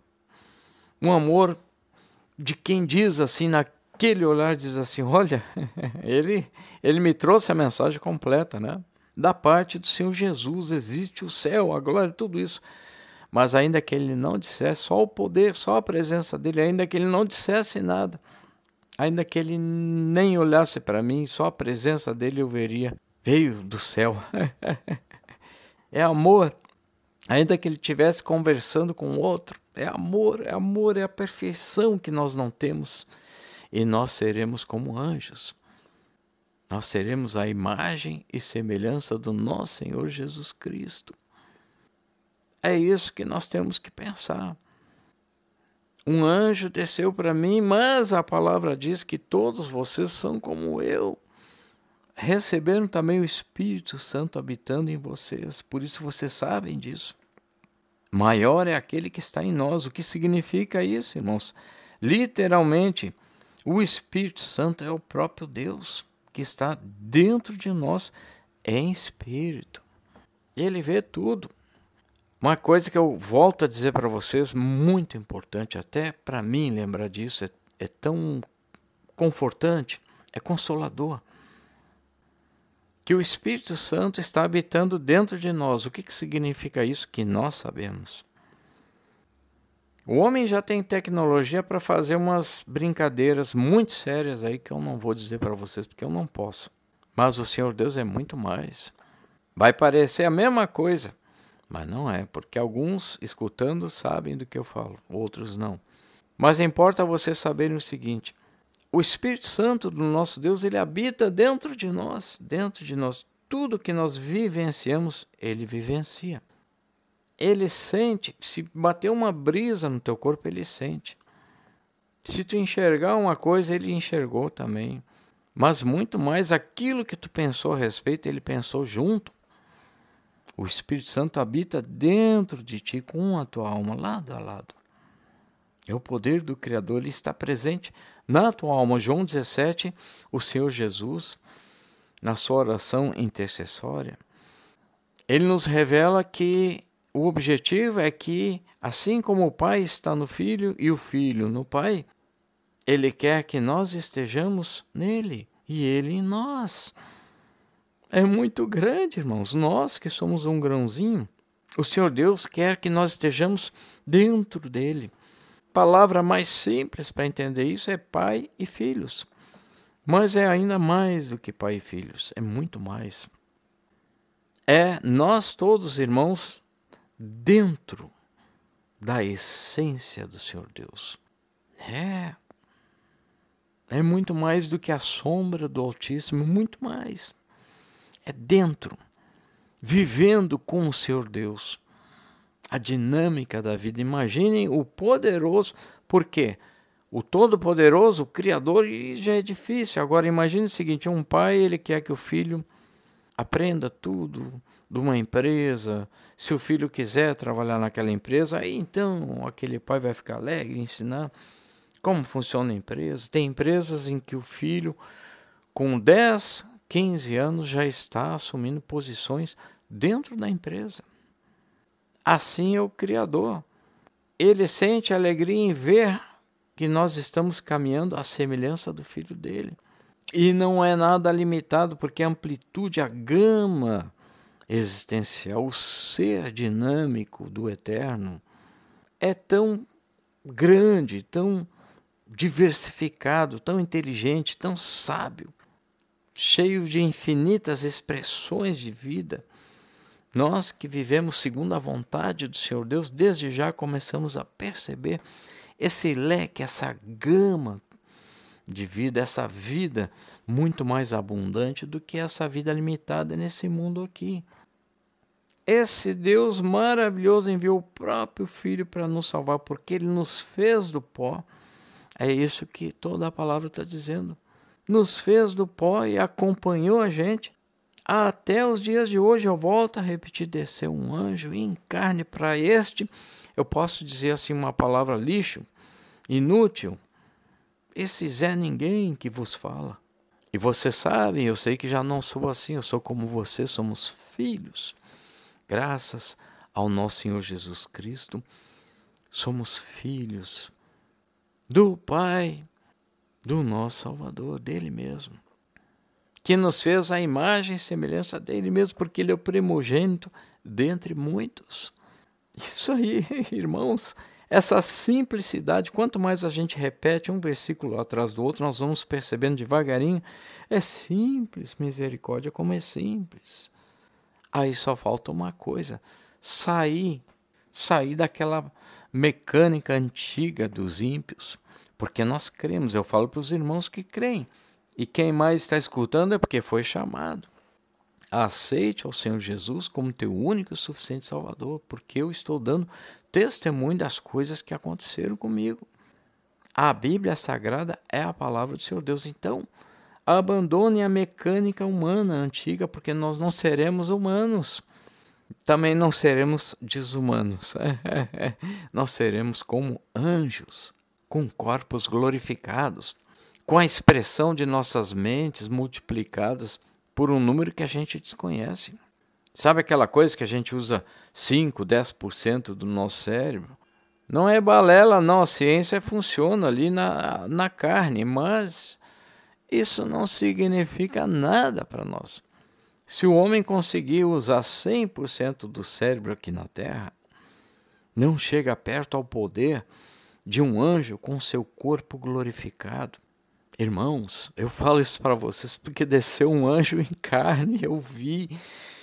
Speaker 1: de quem diz assim, naquele olhar diz assim: olha, ele me trouxe a mensagem completa, né? Da parte do Senhor Jesus, existe o céu, a glória, tudo isso. Mas ainda que ele não dissesse, só o poder, só a presença dele, ainda que ele não dissesse nada, ainda que ele nem olhasse para mim, só a presença dele eu veria. Veio do céu. É amor. Ainda que ele estivesse conversando com outro, é amor, é a perfeição que nós não temos. E nós seremos como anjos. Nós seremos a imagem e semelhança do nosso Senhor Jesus Cristo. É isso que nós temos que pensar. Um anjo desceu para mim, mas a palavra diz que todos vocês são como eu. Receberam também o Espírito Santo habitando em vocês, por isso vocês sabem disso. Maior é aquele que está em nós. O que significa isso, irmãos? Literalmente, o Espírito Santo é o próprio Deus que está dentro de nós em espírito. Ele vê tudo. Uma coisa que eu volto a dizer para vocês, muito importante, até para mim lembrar disso, é tão confortante, é consolador. Que o Espírito Santo está habitando dentro de nós. O que significa isso? Que nós sabemos. O homem já tem tecnologia para fazer umas brincadeiras muito sérias aí que eu não vou dizer para vocês porque eu não posso. Mas o Senhor Deus é muito mais. Vai parecer a mesma coisa, mas não é, porque alguns escutando sabem do que eu falo, outros não. Mas importa vocês saberem o seguinte: o Espírito Santo do nosso Deus, ele habita dentro de nós, tudo que nós vivenciamos, Ele vivencia. Ele sente, se bater uma brisa no teu corpo, Ele sente. Se tu enxergar uma coisa, Ele enxergou também. Mas muito mais aquilo que tu pensou a respeito, Ele pensou junto. O Espírito Santo habita dentro de ti com a tua alma, lado a lado. É o poder do Criador, Ele está presente na tua alma. João 17, o Senhor Jesus, na sua oração intercessória, Ele nos revela que o objetivo é que, assim como o Pai está no Filho e o Filho no Pai, Ele quer que nós estejamos nele e Ele em nós. É muito grande, irmãos. Nós que somos um grãozinho, o Senhor Deus quer que nós estejamos dentro dele. A palavra mais simples para entender isso é pai e filhos. Mas é ainda mais do que pai e filhos. É muito mais. É nós todos, irmãos, dentro da essência do Senhor Deus. É muito mais do que a sombra do Altíssimo, muito mais. É dentro, vivendo com o Senhor Deus. A dinâmica da vida. Imaginem o poderoso, porque o Todo-Poderoso, o Criador, já é difícil. Agora imagine o seguinte, um pai, ele quer que o filho aprenda tudo de uma empresa. Se o filho quiser trabalhar naquela empresa, aí então aquele pai vai ficar alegre, ensinar como funciona a empresa. Tem empresas em que o filho, com 10, 15 anos, já está assumindo posições dentro da empresa. Assim é o Criador. Ele sente alegria em ver que nós estamos caminhando à semelhança do Filho dele. E não é nada limitado, porque a amplitude, a gama existencial, o ser dinâmico do Eterno é tão grande, tão diversificado, tão inteligente, tão sábio, cheio de infinitas expressões de vida. Nós que vivemos segundo a vontade do Senhor Deus, desde já começamos a perceber esse leque, essa gama de vida, essa vida muito mais abundante do que essa vida limitada nesse mundo aqui. Esse Deus maravilhoso enviou o próprio Filho para nos salvar, porque Ele nos fez do pó. É isso que toda a palavra está dizendo. Nos fez do pó e acompanhou a gente. Até os dias de hoje, eu volto a repetir, desceu um anjo em carne para este, eu posso dizer assim uma palavra lixo, inútil, esse Zé Ninguém que vos fala. E vocês sabem, eu sei que já não sou assim, eu sou como vocês, somos filhos. Graças ao nosso Senhor Jesus Cristo, somos filhos do Pai, do nosso Salvador, dele mesmo, que nos fez a imagem e semelhança dele mesmo, porque ele é o primogênito dentre muitos. Isso aí, irmãos, essa simplicidade, quanto mais a gente repete um versículo atrás do outro, nós vamos percebendo devagarinho, é simples, misericórdia, como é simples. Aí só falta uma coisa, sair daquela mecânica antiga dos ímpios, porque nós cremos, eu falo para os irmãos que creem, e quem mais está escutando é porque foi chamado. Aceite ao Senhor Jesus como teu único e suficiente Salvador, porque eu estou dando testemunho das coisas que aconteceram comigo. A Bíblia Sagrada é a palavra do Senhor Deus. Então, abandone a mecânica humana antiga, porque nós não seremos humanos. Também não seremos desumanos. Nós seremos como anjos, com corpos glorificados, com a expressão de nossas mentes multiplicadas por um número que a gente desconhece. Sabe aquela coisa que a gente usa 5, 10% do nosso cérebro? Não é balela, não. A ciência funciona ali na carne, mas isso não significa nada para nós. Se o homem conseguir usar 100% do cérebro aqui na Terra, não chega perto ao poder de um anjo com seu corpo glorificado. Irmãos, eu falo isso para vocês porque desceu um anjo em carne, eu vi.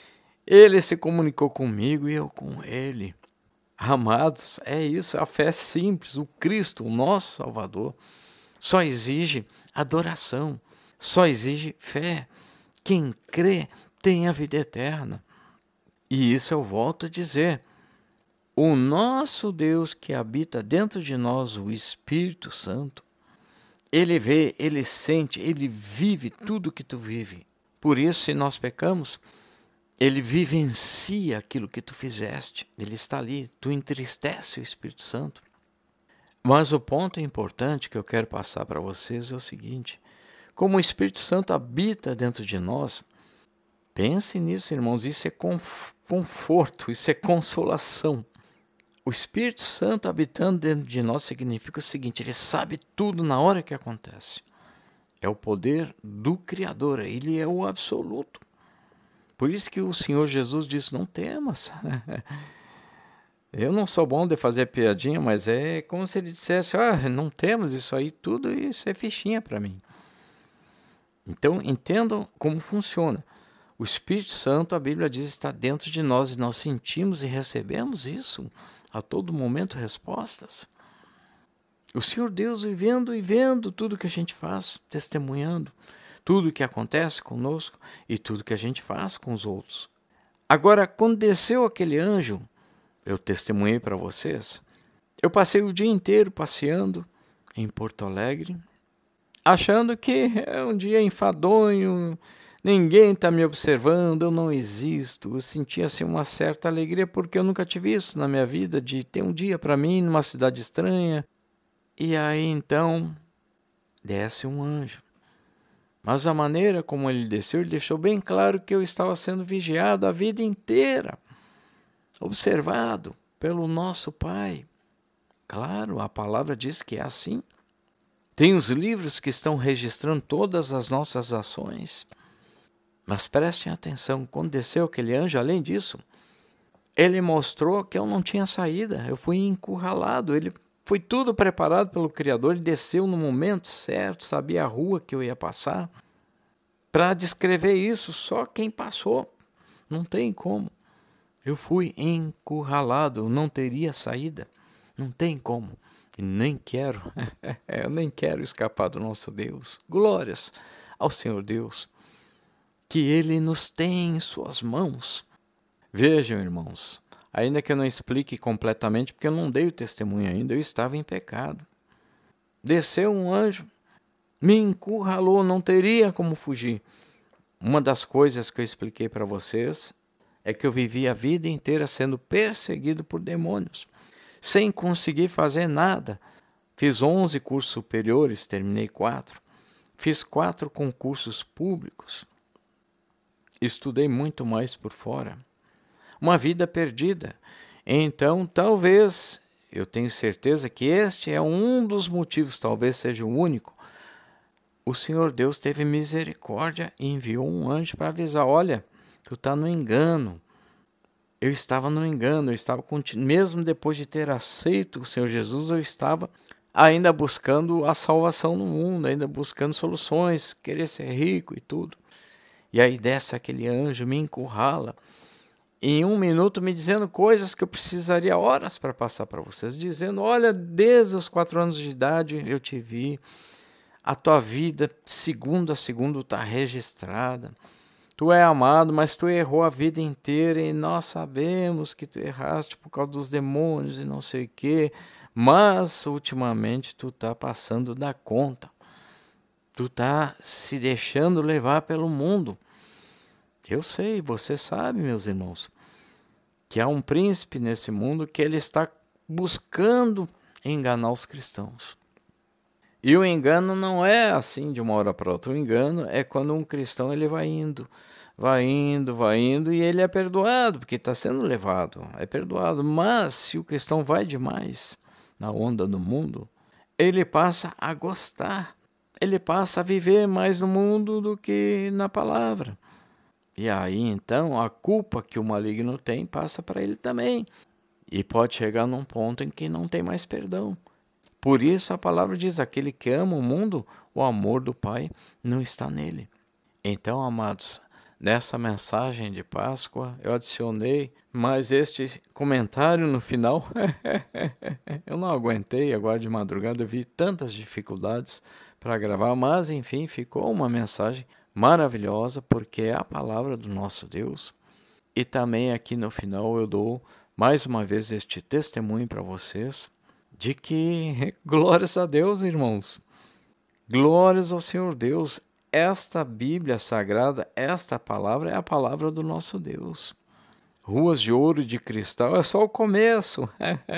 Speaker 1: Ele se comunicou comigo e eu com ele. Amados, é isso, a fé é simples. O Cristo, o nosso Salvador, só exige adoração, só exige fé. Quem crê tem a vida eterna. E isso eu volto a dizer. O nosso Deus que habita dentro de nós, o Espírito Santo, Ele vê, Ele sente, Ele vive tudo que tu vive. Por isso, se nós pecamos, Ele vivencia aquilo que tu fizeste. Ele está ali, tu entristece o Espírito Santo. Mas o ponto importante que eu quero passar para vocês é o seguinte: como o Espírito Santo habita dentro de nós, pense nisso, irmãos, isso é conforto, isso é consolação. O Espírito Santo habitando dentro de nós significa o seguinte: Ele sabe tudo na hora que acontece. É o poder do Criador, Ele é o absoluto. Por isso que o Senhor Jesus disse: não temas. Eu não sou bom de fazer piadinha, mas é como se Ele dissesse: não temas, isso aí, tudo isso é fichinha para mim. Então, entendam como funciona. O Espírito Santo, a Bíblia diz, está dentro de nós e nós sentimos e recebemos isso a todo momento, respostas. O Senhor Deus vivendo e vendo tudo que a gente faz, testemunhando tudo que acontece conosco e tudo que a gente faz com os outros. Agora, quando desceu aquele anjo, eu testemunhei para vocês, eu passei o dia inteiro passeando em Porto Alegre, achando que é um dia enfadonho, ninguém está me observando, eu não existo. Eu sentia assim uma certa alegria, porque eu nunca tive isso na minha vida, de ter um dia para mim numa cidade estranha. E aí então desce um anjo. Mas a maneira como ele desceu, ele deixou bem claro que eu estava sendo vigiado a vida inteira, observado pelo nosso Pai. Claro, a palavra diz que é assim. Tem os livros que estão registrando todas as nossas ações. Mas prestem atenção, quando desceu aquele anjo, além disso, ele mostrou que eu não tinha saída, eu fui encurralado, ele foi tudo preparado pelo Criador, ele desceu no momento certo, sabia a rua que eu ia passar. Para descrever isso, só quem passou, não tem como. Eu fui encurralado, não teria saída, não tem como. E nem quero, eu nem quero escapar do nosso Deus. Glórias ao Senhor Deus, que Ele nos tem em suas mãos. Vejam, irmãos, ainda que eu não explique completamente, porque eu não dei o testemunho ainda, eu estava em pecado. Desceu um anjo, me encurralou, não teria como fugir. Uma das coisas que eu expliquei para vocês é que eu vivi a vida inteira sendo perseguido por demônios, sem conseguir fazer nada. Fiz 11 cursos superiores, terminei 4. Fiz 4 concursos públicos. Estudei muito mais por fora. Uma vida perdida. Então, talvez, eu tenho certeza que este é um dos motivos, talvez seja o único. O Senhor Deus teve misericórdia e enviou um anjo para avisar: olha, tu está no engano. Eu estava no engano, eu estava mesmo depois de ter aceito o Senhor Jesus, eu estava ainda buscando a salvação no mundo, ainda buscando soluções, querer ser rico e tudo. E aí desce aquele anjo, me encurrala, em 1 minuto me dizendo coisas que eu precisaria horas para passar para vocês, dizendo: olha, desde os 4 anos de idade eu te vi, a tua vida, segundo a segundo, está registrada. Tu é amado, mas tu errou a vida inteira e nós sabemos que tu erraste por causa dos demônios e não sei o quê, mas ultimamente tu está passando da conta. Tu está se deixando levar pelo mundo. Eu sei, você sabe, meus irmãos, que há um príncipe nesse mundo que ele está buscando enganar os cristãos. E o engano não é assim de uma hora para outra. O engano é quando um cristão ele vai indo, e ele é perdoado, porque está sendo levado, é perdoado. Mas se o cristão vai demais na onda do mundo, ele passa a gostar, ele passa a viver mais no mundo do que na palavra. E aí então a culpa que o maligno tem passa para ele também. E pode chegar num ponto em que não tem mais perdão. Por isso a palavra diz: aquele que ama o mundo, o amor do Pai não está nele. Então, amados, nessa mensagem de Páscoa eu adicionei mais este comentário no final. Eu não aguentei, agora de madrugada eu vi tantas dificuldades para gravar, mas enfim, ficou uma mensagem maravilhosa, porque é a palavra do nosso Deus. E também aqui no final eu dou mais uma vez este testemunho para vocês de que glórias a Deus, irmãos. Glórias ao Senhor Deus. Esta Bíblia Sagrada, esta palavra é a palavra do nosso Deus. Ruas de ouro e de cristal é só o começo.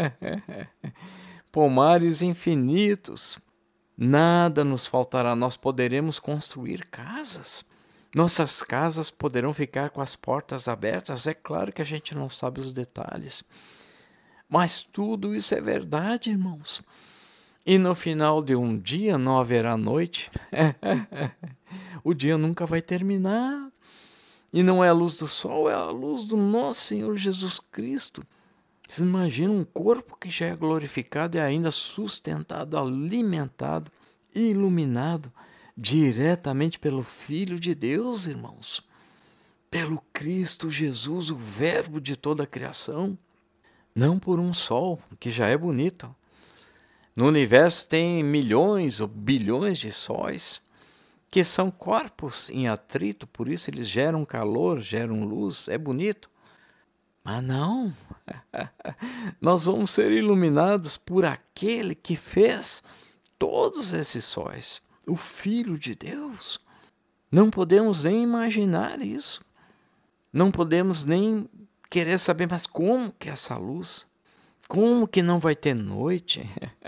Speaker 1: Pomares infinitos. Nada nos faltará. Nós poderemos construir casas. Nossas casas poderão ficar com as portas abertas. É claro que a gente não sabe os detalhes. Mas tudo isso é verdade, irmãos. E no final de um dia não haverá noite. O dia nunca vai terminar. E não é a luz do sol, é a luz do nosso Senhor Jesus Cristo. Vocês imaginam um corpo que já é glorificado e ainda sustentado, alimentado, iluminado diretamente pelo Filho de Deus, irmãos. Pelo Cristo Jesus, o Verbo de toda a criação. Não por um sol, que já é bonito. No universo tem milhões ou bilhões de sóis, que são corpos em atrito, por isso eles geram calor, geram luz, é bonito. Mas não, nós vamos ser iluminados por aquele que fez todos esses sóis, o Filho de Deus. Não podemos nem imaginar isso, não podemos nem querer saber, mas como que é essa luz? Como que não vai ter noite?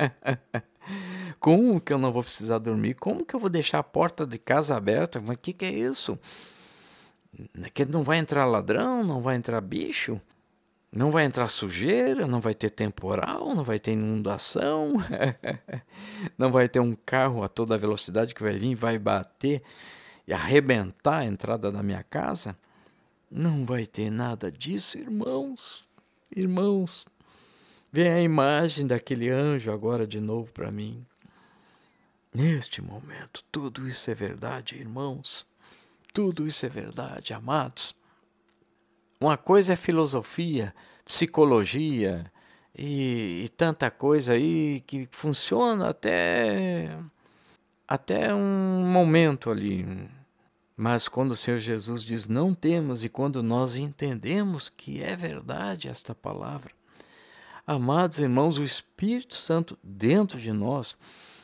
Speaker 1: Como que eu não vou precisar dormir? Como que eu vou deixar a porta de casa aberta? Mas o que é isso? Que não vai entrar ladrão, não vai entrar bicho, não vai entrar sujeira, não vai ter temporal, não vai ter inundação, não vai ter um carro a toda velocidade que vai vir, vai bater e arrebentar a entrada da minha casa? Não vai ter nada disso, irmãos. Irmãos, vem a imagem daquele anjo agora de novo para mim. Neste momento, tudo isso é verdade, irmãos. Tudo isso é verdade, amados. Uma coisa é filosofia, psicologia e tanta coisa aí que funciona até um momento ali. Mas quando o Senhor Jesus diz não temos e quando nós entendemos que é verdade esta palavra, amados irmãos, o Espírito Santo dentro de nós,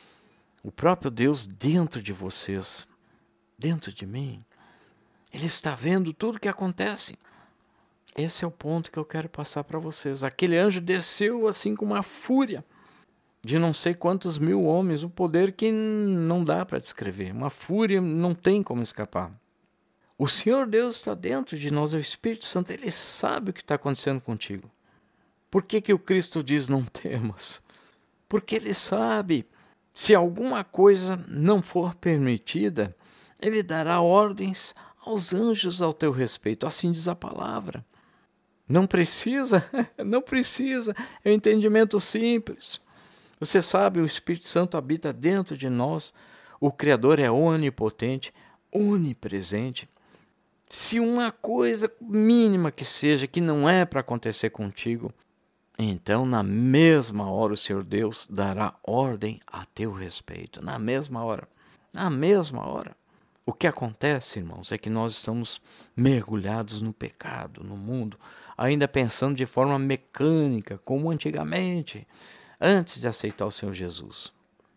Speaker 1: o próprio Deus dentro de vocês, dentro de mim, Ele está vendo tudo o que acontece. Esse é o ponto que eu quero passar para vocês. Aquele anjo desceu assim com uma fúria de não sei quantos mil homens, um poder que não dá para descrever. Uma fúria, não tem como escapar. O Senhor Deus está dentro de nós, é o Espírito Santo, Ele sabe o que está acontecendo contigo. Por que o Cristo diz não temas? Porque Ele sabe, se alguma coisa não for permitida, Ele dará ordens aos anjos ao teu respeito, assim diz a palavra. Não precisa, não precisa, é um entendimento simples. Você sabe, o Espírito Santo habita dentro de nós, o Criador é onipotente, onipresente. Se uma coisa mínima que seja, que não é para acontecer contigo, então na mesma hora o Senhor Deus dará ordem a teu respeito, na mesma hora, na mesma hora. O que acontece, irmãos, é que nós estamos mergulhados no pecado, no mundo, ainda pensando de forma mecânica, como antigamente, antes de aceitar o Senhor Jesus.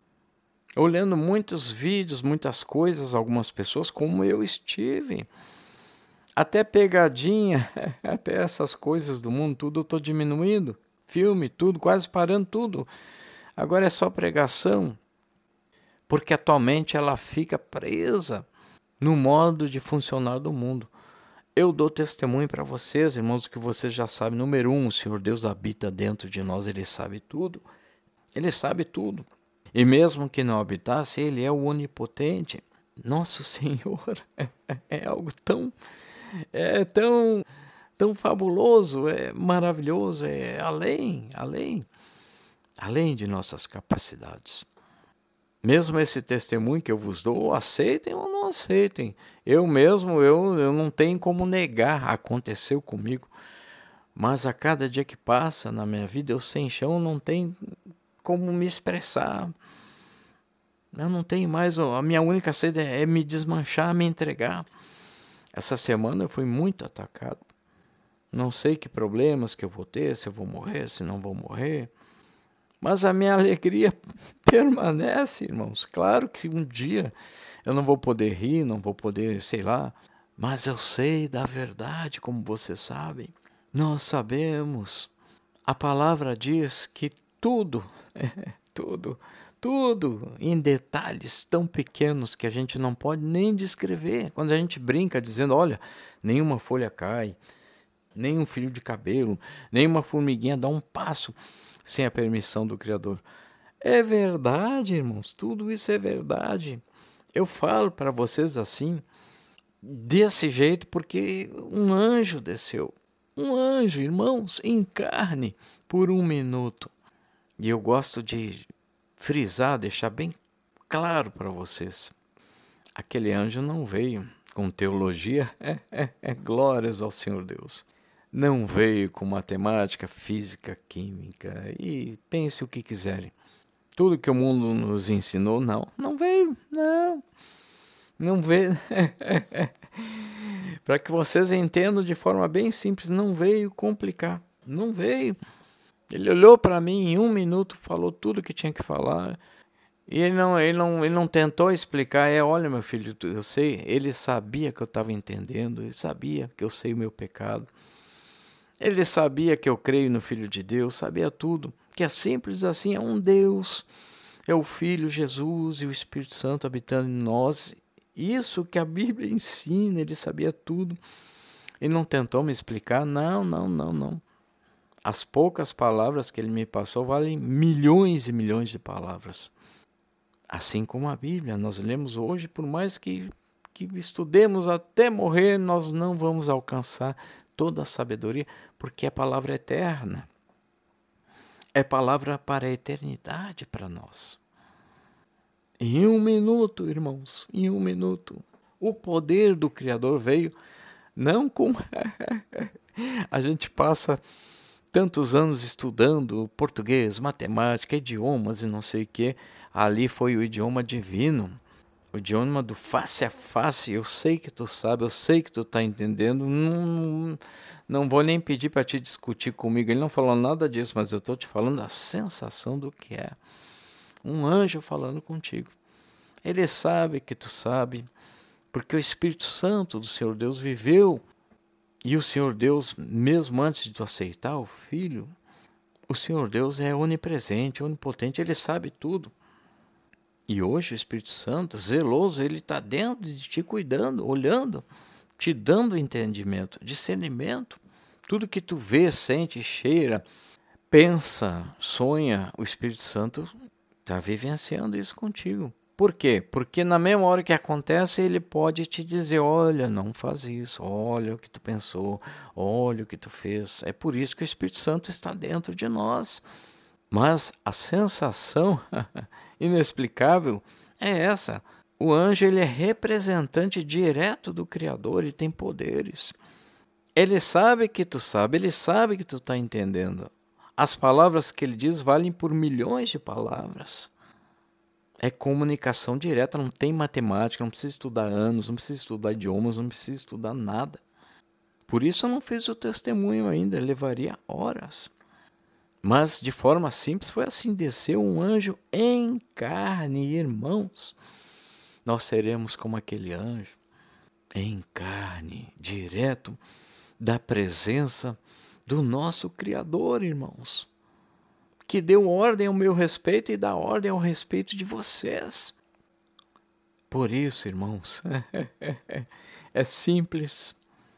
Speaker 1: Olhando muitos vídeos, muitas coisas, algumas pessoas, como eu estive, até pegadinha, até essas coisas do mundo, tudo eu estou diminuindo, filme, tudo, quase parando tudo. Agora é só pregação, porque atualmente ela fica presa no modo de funcionar do mundo. Eu dou testemunho para vocês, irmãos, que vocês já sabem. Número 1, o Senhor Deus habita dentro de nós, Ele sabe tudo. Ele sabe tudo. E mesmo que não habitasse, Ele é o onipotente. Nosso Senhor é algo tão fabuloso, é maravilhoso, é além de nossas capacidades. Mesmo esse testemunho que eu vos dou, aceitem ou não aceitem. Eu mesmo, eu não tenho como negar, aconteceu comigo. Mas a cada dia que passa na minha vida, eu sem chão, não tenho como me expressar. Eu não tenho mais, a minha única sede é me desmanchar, me entregar. Essa semana eu fui muito atacado. Não sei que problemas que eu vou ter, se eu vou morrer, se não vou morrer. Mas a minha alegria permanece, irmãos. Claro que um dia eu não vou poder rir, não vou poder, sei lá. Mas eu sei da verdade, como vocês sabem. Nós sabemos. A palavra diz que tudo, tudo, em detalhes tão pequenos que a gente não pode nem descrever. Quando a gente brinca dizendo, olha, nenhuma folha cai, nem um fio de cabelo, nem uma formiguinha dá um passo sem a permissão do Criador. É verdade, irmãos, tudo isso é verdade. Eu falo para vocês assim, desse jeito, porque um anjo desceu. Um anjo, irmãos, em carne, por um minuto. E eu gosto de frisar, deixar bem claro para vocês. Aquele anjo não veio com teologia, glórias ao Senhor Deus. Não veio com matemática, física, química, e pense o que quiserem. Tudo que o mundo nos ensinou, não veio, não veio. Para que vocês entendam de forma bem simples, não veio complicar, não veio. Ele olhou para mim em um minuto, falou tudo o que tinha que falar. E ele não tentou explicar. Olha, meu filho, eu sei. Ele sabia que eu estava entendendo. Ele sabia que eu sei o meu pecado. Ele sabia que eu creio no Filho de Deus. Sabia tudo. Que é simples assim. É um Deus. É o Filho Jesus e o Espírito Santo habitando em nós. Isso que a Bíblia ensina. Ele sabia tudo. Ele não tentou me explicar. Não. As poucas palavras que ele me passou valem milhões e milhões de palavras. Assim como a Bíblia, nós lemos hoje, por mais que estudemos até morrer, nós não vamos alcançar toda a sabedoria, porque a palavra é eterna. É palavra para a eternidade para nós. Em um minuto, irmãos, em um minuto, o poder do Criador veio, não com... A gente passa tantos anos estudando português, matemática, idiomas e não sei o que. Ali foi o idioma divino, o idioma do face a face. Eu sei que tu sabe, eu sei que tu está entendendo. Não vou nem pedir para te discutir comigo. Ele não falou nada disso, mas eu estou te falando a sensação do que é. Um anjo falando contigo. Ele sabe que tu sabe, porque o Espírito Santo do Senhor Deus viveu. E o Senhor Deus, mesmo antes de tu aceitar o Filho, o Senhor Deus é onipresente, onipotente, Ele sabe tudo. E hoje o Espírito Santo, zeloso, Ele está dentro de ti, cuidando, olhando, te dando entendimento, discernimento. Tudo que tu vê, sente, cheira, pensa, sonha, o Espírito Santo está vivenciando isso contigo. Por quê? Porque na mesma hora que acontece, ele pode te dizer, olha, não faz isso, olha o que tu pensou, olha o que tu fez. É por isso que o Espírito Santo está dentro de nós. Mas a sensação inexplicável é essa. O anjo, ele é representante direto do Criador e tem poderes. Ele sabe que tu sabe, ele sabe que tu está entendendo. As palavras que ele diz valem por milhões de palavras. É comunicação direta, não tem matemática, não precisa estudar anos, não precisa estudar idiomas, não precisa estudar nada. Por isso eu não fiz o testemunho ainda, levaria horas. Mas de forma simples foi assim, desceu um anjo em carne, irmãos. Nós seremos como aquele anjo, em carne, direto da presença do nosso Criador, irmãos. Que deu ordem ao meu respeito e dá ordem ao respeito de vocês. Por isso, irmãos, é simples,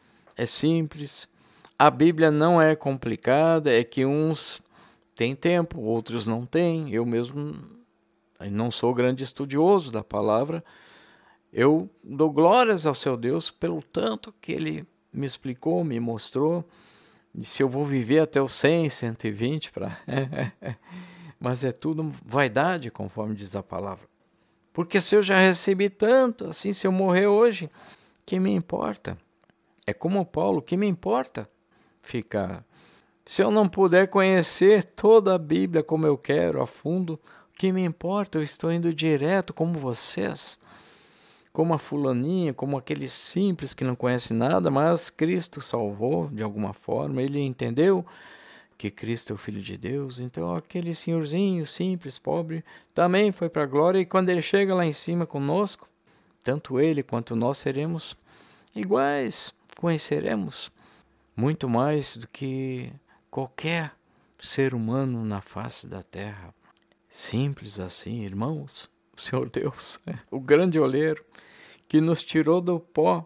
Speaker 1: A Bíblia não é complicada, é que uns têm tempo, outros não têm. Eu mesmo não sou grande estudioso da palavra. Eu dou glórias ao seu Deus pelo tanto que Ele me explicou, me mostrou. E se eu vou viver até os 100, 120 para... Mas é tudo vaidade, conforme diz a palavra. Porque se eu já recebi tanto, assim, se eu morrer hoje, que me importa? É como Paulo, que me importa ficar? Se eu não puder conhecer toda a Bíblia como eu quero, a fundo, Que me importa? Eu estou indo direto como vocês, como a fulaninha, como aquele simples que não conhece nada, mas Cristo salvou de alguma forma. Ele entendeu que Cristo é o Filho de Deus. Então aquele senhorzinho simples, pobre, também foi para a glória. E quando ele chega lá em cima conosco, tanto ele quanto nós seremos iguais, conheceremos muito mais do que qualquer ser humano na face da terra. Simples assim, irmãos. O Senhor Deus, o grande oleiro, que nos tirou do pó.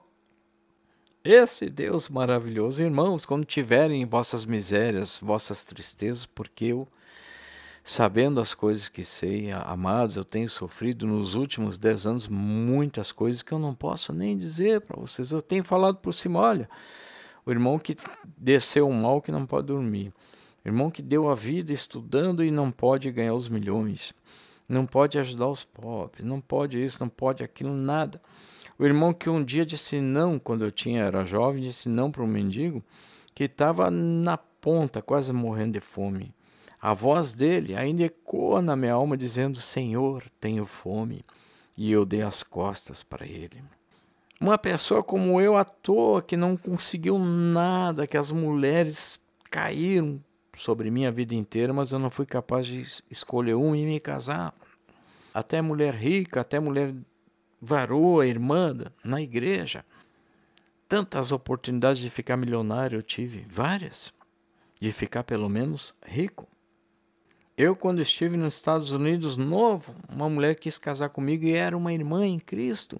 Speaker 1: Esse Deus maravilhoso, irmãos, quando tiverem vossas misérias, vossas tristezas, porque eu, sabendo as coisas que sei, amados, eu tenho sofrido nos últimos 10 anos muitas coisas que eu não posso nem dizer para vocês. Eu tenho falado por cima, olha, o irmão que desceu um mal que não pode dormir, o irmão que deu a vida estudando e não pode ganhar os milhões, não pode ajudar os pobres, não pode isso, não pode aquilo, nada. O irmão que um dia disse não, quando era jovem, disse não para um mendigo que estava na ponta, quase morrendo de fome. A voz dele ainda ecoa na minha alma dizendo, Senhor, tenho fome. E eu dei as costas para ele. Uma pessoa como eu à toa, que não conseguiu nada, que as mulheres caíram sobre mim a vida inteira, mas eu não fui capaz de escolher uma e me casar. Até mulher rica, até mulher varoa, irmã, na igreja. Tantas oportunidades de ficar milionário eu tive, várias, de ficar pelo menos rico. Eu, quando estive nos Estados Unidos novo, uma mulher quis casar comigo e era uma irmã em Cristo.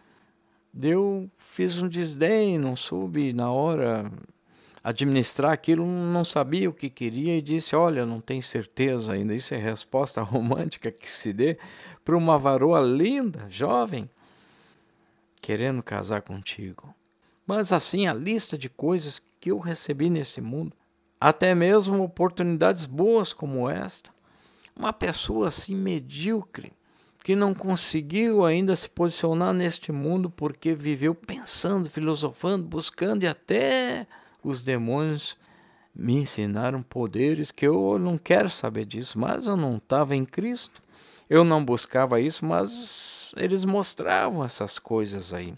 Speaker 1: Eu fiz um desdém, não soube na hora administrar aquilo, não sabia o que queria e disse, olha, não tenho certeza ainda. Isso é resposta romântica que se dê para uma varoa linda, jovem, querendo casar contigo. Mas assim, a lista de coisas que eu recebi nesse mundo, até mesmo oportunidades boas como esta, uma pessoa assim medíocre, que não conseguiu ainda se posicionar neste mundo porque viveu pensando, filosofando, buscando, e até os demônios me ensinaram poderes que eu não quero saber disso, mas eu não estava em Cristo, eu não buscava isso, mas eles mostravam essas coisas aí.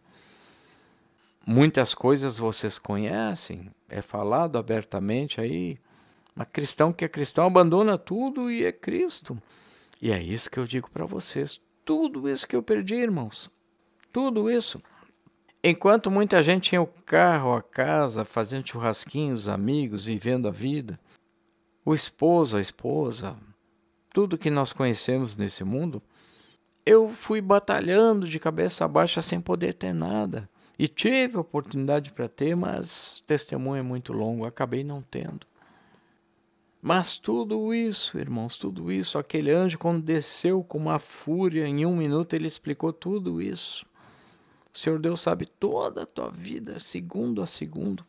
Speaker 1: Muitas coisas vocês conhecem, é falado abertamente aí, mas cristão que é cristão abandona tudo e é Cristo. E é isso que eu digo para vocês, tudo isso que eu perdi, irmãos, tudo isso. Enquanto muita gente tinha o carro, a casa, fazendo churrasquinhos, amigos, vivendo a vida, o esposo, a esposa, tudo que nós conhecemos nesse mundo, eu fui batalhando de cabeça baixa sem poder ter nada. E tive a oportunidade para ter, mas o testemunho é muito longo, acabei não tendo. Mas tudo isso, irmãos, tudo isso, aquele anjo quando desceu com uma fúria, em 1 minuto ele explicou tudo isso. O Senhor Deus sabe toda a tua vida, segundo a segundo.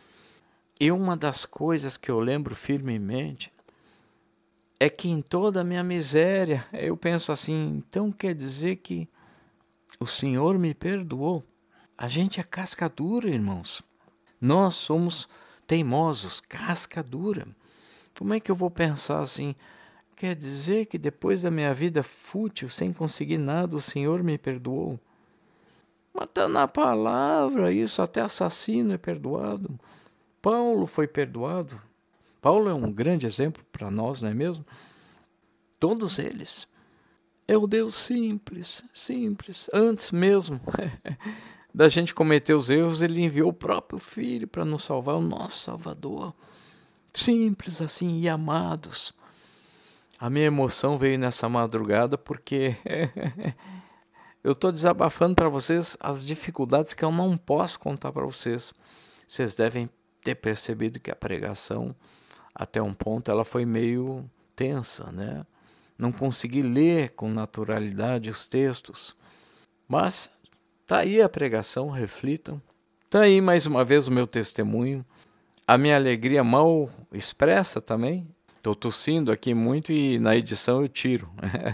Speaker 1: E uma das coisas que eu lembro firmemente é que em toda a minha miséria, eu penso assim, então quer dizer que o Senhor me perdoou? A gente é casca dura, irmãos. Nós somos teimosos, casca dura. Como é que eu vou pensar assim? Quer dizer que depois da minha vida fútil, sem conseguir nada, o Senhor me perdoou? Mas está na palavra isso, até assassino é perdoado. Paulo foi perdoado. Paulo é um grande exemplo para nós, não é mesmo? Todos eles. É o Deus simples, simples. Antes mesmo da gente cometer os erros, ele enviou o próprio Filho para nos salvar, o nosso Salvador. Simples assim, e amados. A minha emoção veio nessa madrugada porque eu estou desabafando para vocês as dificuldades que eu não posso contar para vocês. Vocês devem ter percebido que a pregação, até um ponto, ela foi meio tensa, né? Não consegui ler com naturalidade os textos. Mas tá aí a pregação, reflitam. Tá aí mais uma vez o meu testemunho. A minha alegria mal expressa também. Estou tossindo aqui muito e na edição eu tiro.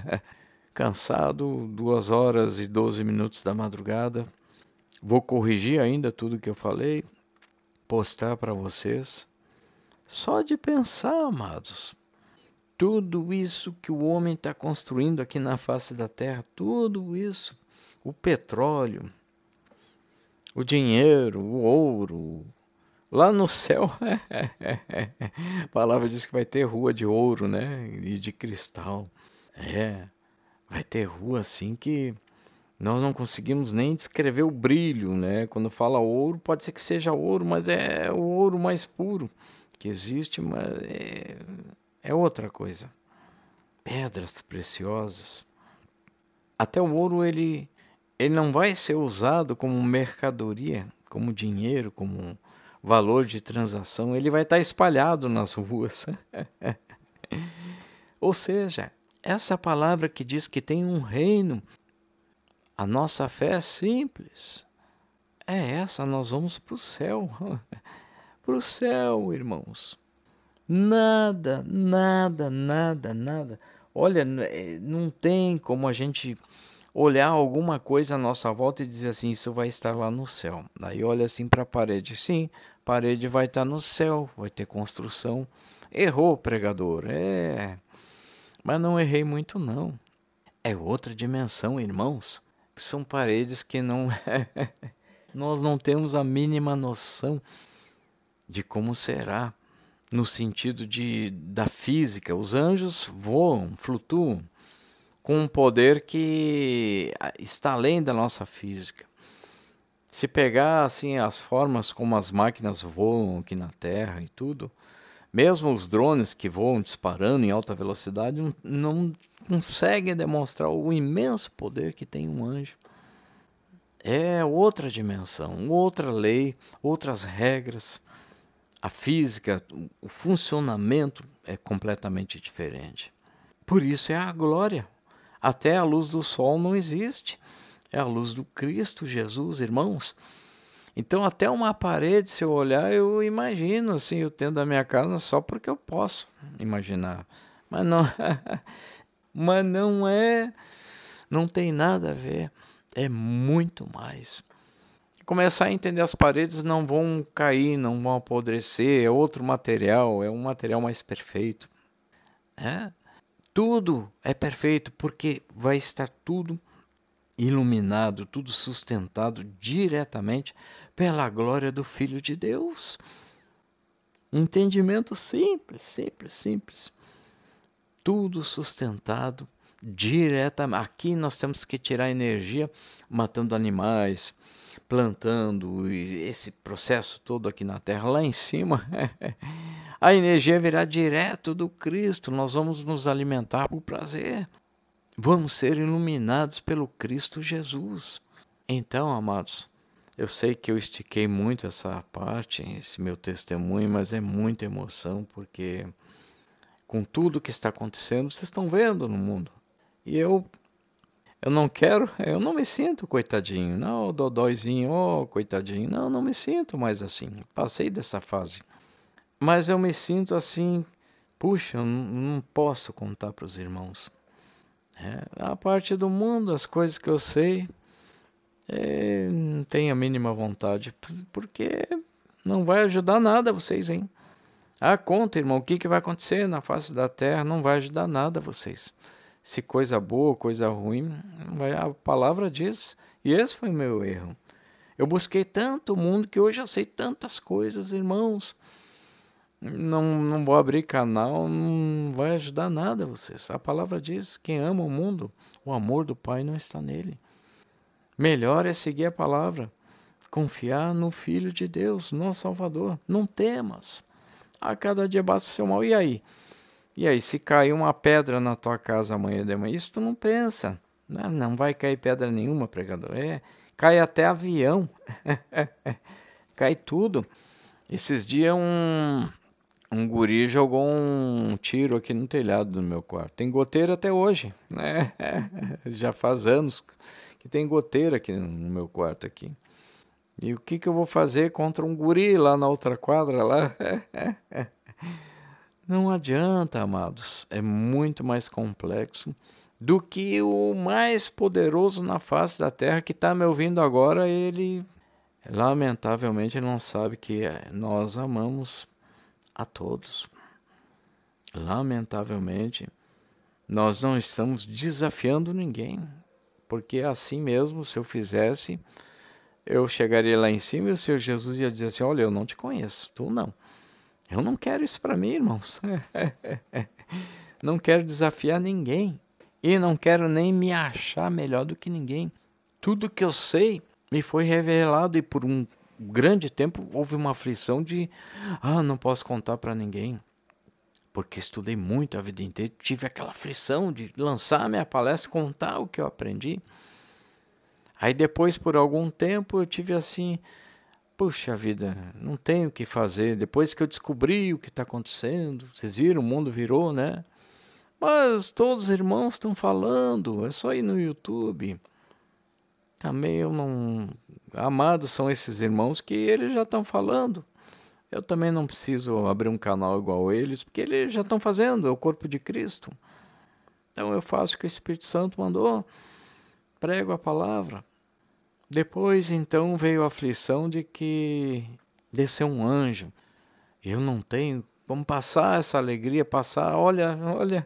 Speaker 1: Cansado, 2 horas e 12 minutos da madrugada. Vou corrigir ainda tudo que eu falei, postar para vocês. Só de pensar, amados, Tudo isso que o homem está construindo aqui na face da terra, tudo isso, o petróleo, o dinheiro, o ouro, lá no céu, a palavra diz que vai ter rua de ouro, né? E de cristal. Vai ter rua assim que nós não conseguimos nem descrever o brilho, né? Quando fala ouro, pode ser que seja ouro, mas é o ouro mais puro que existe, mas é outra coisa. Pedras preciosas. Até o ouro, ele não vai ser usado como mercadoria, como dinheiro, como valor de transação. Ele vai estar espalhado nas ruas. Ou seja, essa palavra que diz que tem um reino, a nossa fé é simples. É essa, nós vamos para o céu. Para o céu, irmãos. Nada, nada, nada, nada. Olha, não tem como a gente olhar alguma coisa à nossa volta e dizer assim, isso vai estar lá no céu. Daí olha assim para a parede. Sim, a parede vai estar no céu, vai ter construção. Errou, pregador. Mas não errei muito não. É outra dimensão, irmãos. São paredes que não nós não temos a mínima noção de como será, no sentido da física. Os anjos voam, flutuam, com um poder que está além da nossa física. Se pegar assim as formas como as máquinas voam aqui na Terra e tudo, mesmo os drones que voam disparando em alta velocidade não conseguem demonstrar o imenso poder que tem um anjo. É outra dimensão, outra lei, outras regras. A física, o funcionamento é completamente diferente. Por isso é a glória. Até a luz do sol não existe. É a luz do Cristo Jesus, irmãos. Então até uma parede, se eu olhar, eu imagino assim, eu tendo a minha casa só porque eu posso imaginar. Mas não, mas não tem nada a ver. É muito mais. Começar a entender as paredes, não vão cair, não vão apodrecer, é outro material, é um material mais perfeito. Tudo é perfeito porque vai estar tudo iluminado, tudo sustentado diretamente pela glória do Filho de Deus. Entendimento simples, simples, simples. Tudo sustentado diretamente. Aqui nós temos que tirar energia matando animais, plantando, e esse processo todo aqui na Terra. Lá em cima, a energia virá direto do Cristo. Nós vamos nos alimentar por prazer. Vamos ser iluminados pelo Cristo Jesus. Então, amados, eu sei que eu estiquei muito essa parte, esse meu testemunho, mas é muita emoção, porque com tudo que está acontecendo, vocês estão vendo no mundo. E eu não me sinto coitadinho, não, dodóizinho, coitadinho, não me sinto mais assim, passei dessa fase. Mas eu me sinto assim, puxa, eu não posso contar para os irmãos. A parte do mundo, as coisas que eu sei, não tenho a mínima vontade, porque não vai ajudar nada vocês, hein? Conta, irmão, o que vai acontecer na face da terra, não vai ajudar nada vocês. Se coisa boa, coisa ruim, a palavra diz, e esse foi o meu erro. Eu busquei tanto o mundo que hoje eu sei tantas coisas, irmãos. Não vou abrir canal, não vai ajudar nada vocês. A palavra diz, quem ama o mundo, o amor do Pai não está nele. Melhor é seguir a palavra, confiar no Filho de Deus, nosso Salvador. Não temas. A cada dia basta o seu mal. E aí? E aí, se cair uma pedra na tua casa amanhã de manhã, isso tu não pensa. Não vai cair pedra nenhuma, pregador. Cai até avião. Cai tudo. Esses dias um guri jogou um tiro aqui no telhado do meu quarto. Tem goteira até hoje, né? Já faz anos que tem goteira aqui no meu quarto aqui. E o que eu vou fazer contra um guri lá na outra quadra lá? Não adianta, amados. É muito mais complexo do que o mais poderoso na face da terra que está me ouvindo agora. Ele, lamentavelmente, não sabe que nós amamos a todos. lamentavelmente, nós não estamos desafiando ninguém, porque assim mesmo, se eu fizesse, eu chegaria lá em cima e o Senhor Jesus ia dizer assim, olha, eu não te conheço, tu não. Eu não quero isso para mim, irmãos. Não quero desafiar ninguém e não quero nem me achar melhor do que ninguém. Tudo que eu sei me foi revelado e por um grande tempo houve uma aflição de não posso contar para ninguém. Porque estudei muito a vida inteira, tive aquela aflição de lançar minha palestra, contar o que eu aprendi. Aí depois, por algum tempo, eu tive assim, puxa vida, não tenho o que fazer. Depois que eu descobri o que está acontecendo, vocês viram, o mundo virou, né? Mas todos os irmãos estão falando, é só ir no YouTube. Também eu não... Amados são esses irmãos que eles já estão falando. Eu também não preciso abrir um canal igual eles, porque eles já estão fazendo, é o corpo de Cristo. Então eu faço o que o Espírito Santo mandou, prego a palavra. Depois então veio a aflição de que desceu um anjo. Eu não tenho como passar essa alegria, olha...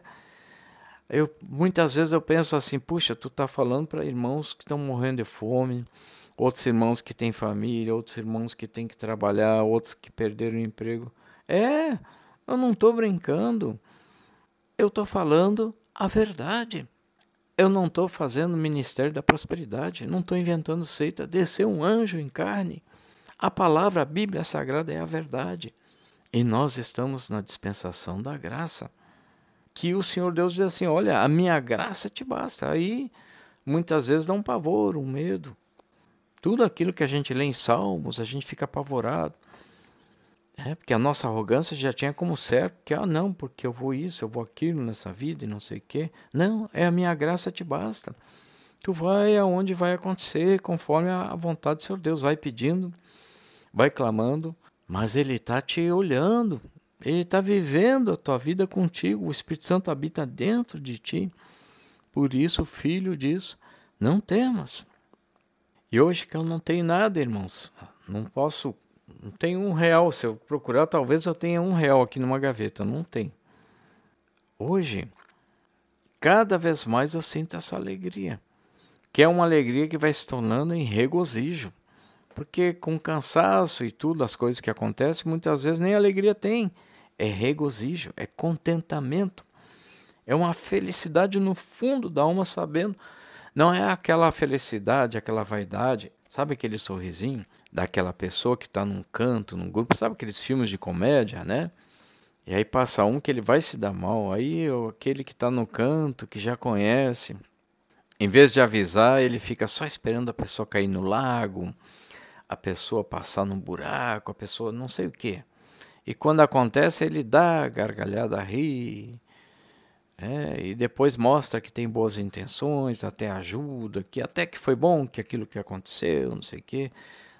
Speaker 1: Muitas vezes eu penso assim, puxa, tu está falando para irmãos que estão morrendo de fome, outros irmãos que têm família, outros irmãos que têm que trabalhar, outros que perderam o emprego. Eu não estou brincando, eu estou falando a verdade. Eu não estou fazendo ministério da prosperidade, não estou inventando seita, desceu um anjo em carne. A palavra, a Bíblia Sagrada é a verdade. E nós estamos na dispensação da graça. Que o Senhor Deus diz assim, olha, a minha graça te basta. Aí, muitas vezes dá um pavor, um medo. Tudo aquilo que a gente lê em Salmos, a gente fica apavorado. Porque a nossa arrogância já tinha como certo, que, não, porque eu vou isso, eu vou aquilo nessa vida e não sei o quê. Não, é a minha graça te basta. Tu vai aonde vai acontecer, conforme a vontade do Senhor Deus. Vai pedindo, vai clamando, mas Ele está te olhando. Ele está vivendo a tua vida contigo, o Espírito Santo habita dentro de ti. Por isso o Filho diz, não temas. E hoje que eu não tenho nada, irmãos, não tenho R$1. Se eu procurar, talvez eu tenha R$1 aqui numa gaveta, não tem. Hoje, cada vez mais eu sinto essa alegria, que é uma alegria que vai se tornando em regozijo. Porque com cansaço e tudo, as coisas que acontecem, muitas vezes nem alegria tem. É regozijo, é contentamento, é uma felicidade no fundo da alma, sabendo, não é aquela felicidade, aquela vaidade, sabe aquele sorrisinho daquela pessoa que está num canto, num grupo, sabe aqueles filmes de comédia, né? E aí passa um que ele vai se dar mal, aí aquele que está no canto, que já conhece, em vez de avisar, ele fica só esperando a pessoa cair no lago, a pessoa passar num buraco, a pessoa não sei o quê. E quando acontece, ele dá gargalhada, ri, e depois mostra que tem boas intenções, até ajuda, que até que foi bom que aquilo que aconteceu, não sei o quê.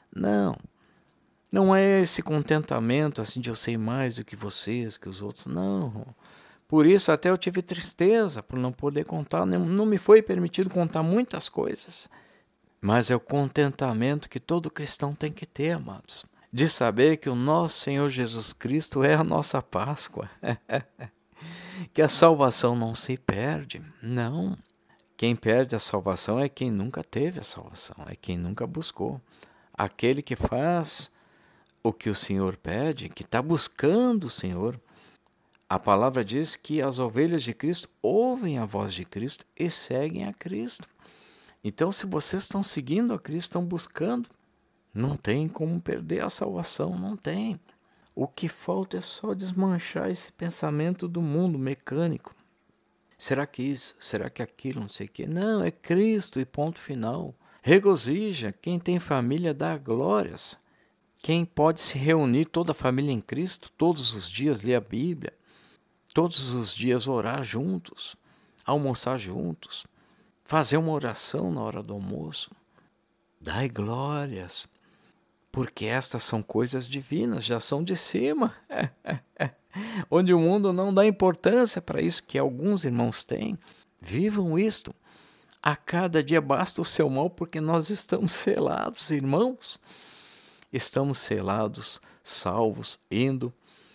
Speaker 1: Não é esse contentamento assim de eu sei mais do que vocês, que os outros, não. Por isso até eu tive tristeza por não poder contar, não me foi permitido contar muitas coisas. Mas é o contentamento que todo cristão tem que ter, amados. De saber que o nosso Senhor Jesus Cristo é a nossa Páscoa. Que a salvação não se perde, não. Quem perde a salvação é quem nunca teve a salvação, é quem nunca buscou. Aquele que faz o que o Senhor pede, que está buscando o Senhor. A palavra diz que as ovelhas de Cristo ouvem a voz de Cristo e seguem a Cristo. Então, se vocês estão seguindo a Cristo, estão buscando, não tem como perder a salvação, não tem. O que falta é só desmanchar esse pensamento do mundo mecânico. Será que isso? Será que aquilo? Não sei o quê. Não, é Cristo e ponto final. Regozija, quem tem família dá glórias. Quem pode se reunir toda a família em Cristo, todos os dias ler a Bíblia, todos os dias orar juntos, almoçar juntos, fazer uma oração na hora do almoço. Dai glórias. Porque estas são coisas divinas, já são de cima. Onde o mundo não dá importância para isso que alguns irmãos têm. Vivam isto. A cada dia basta o seu mal, porque nós estamos selados, irmãos. Estamos selados, salvos, indo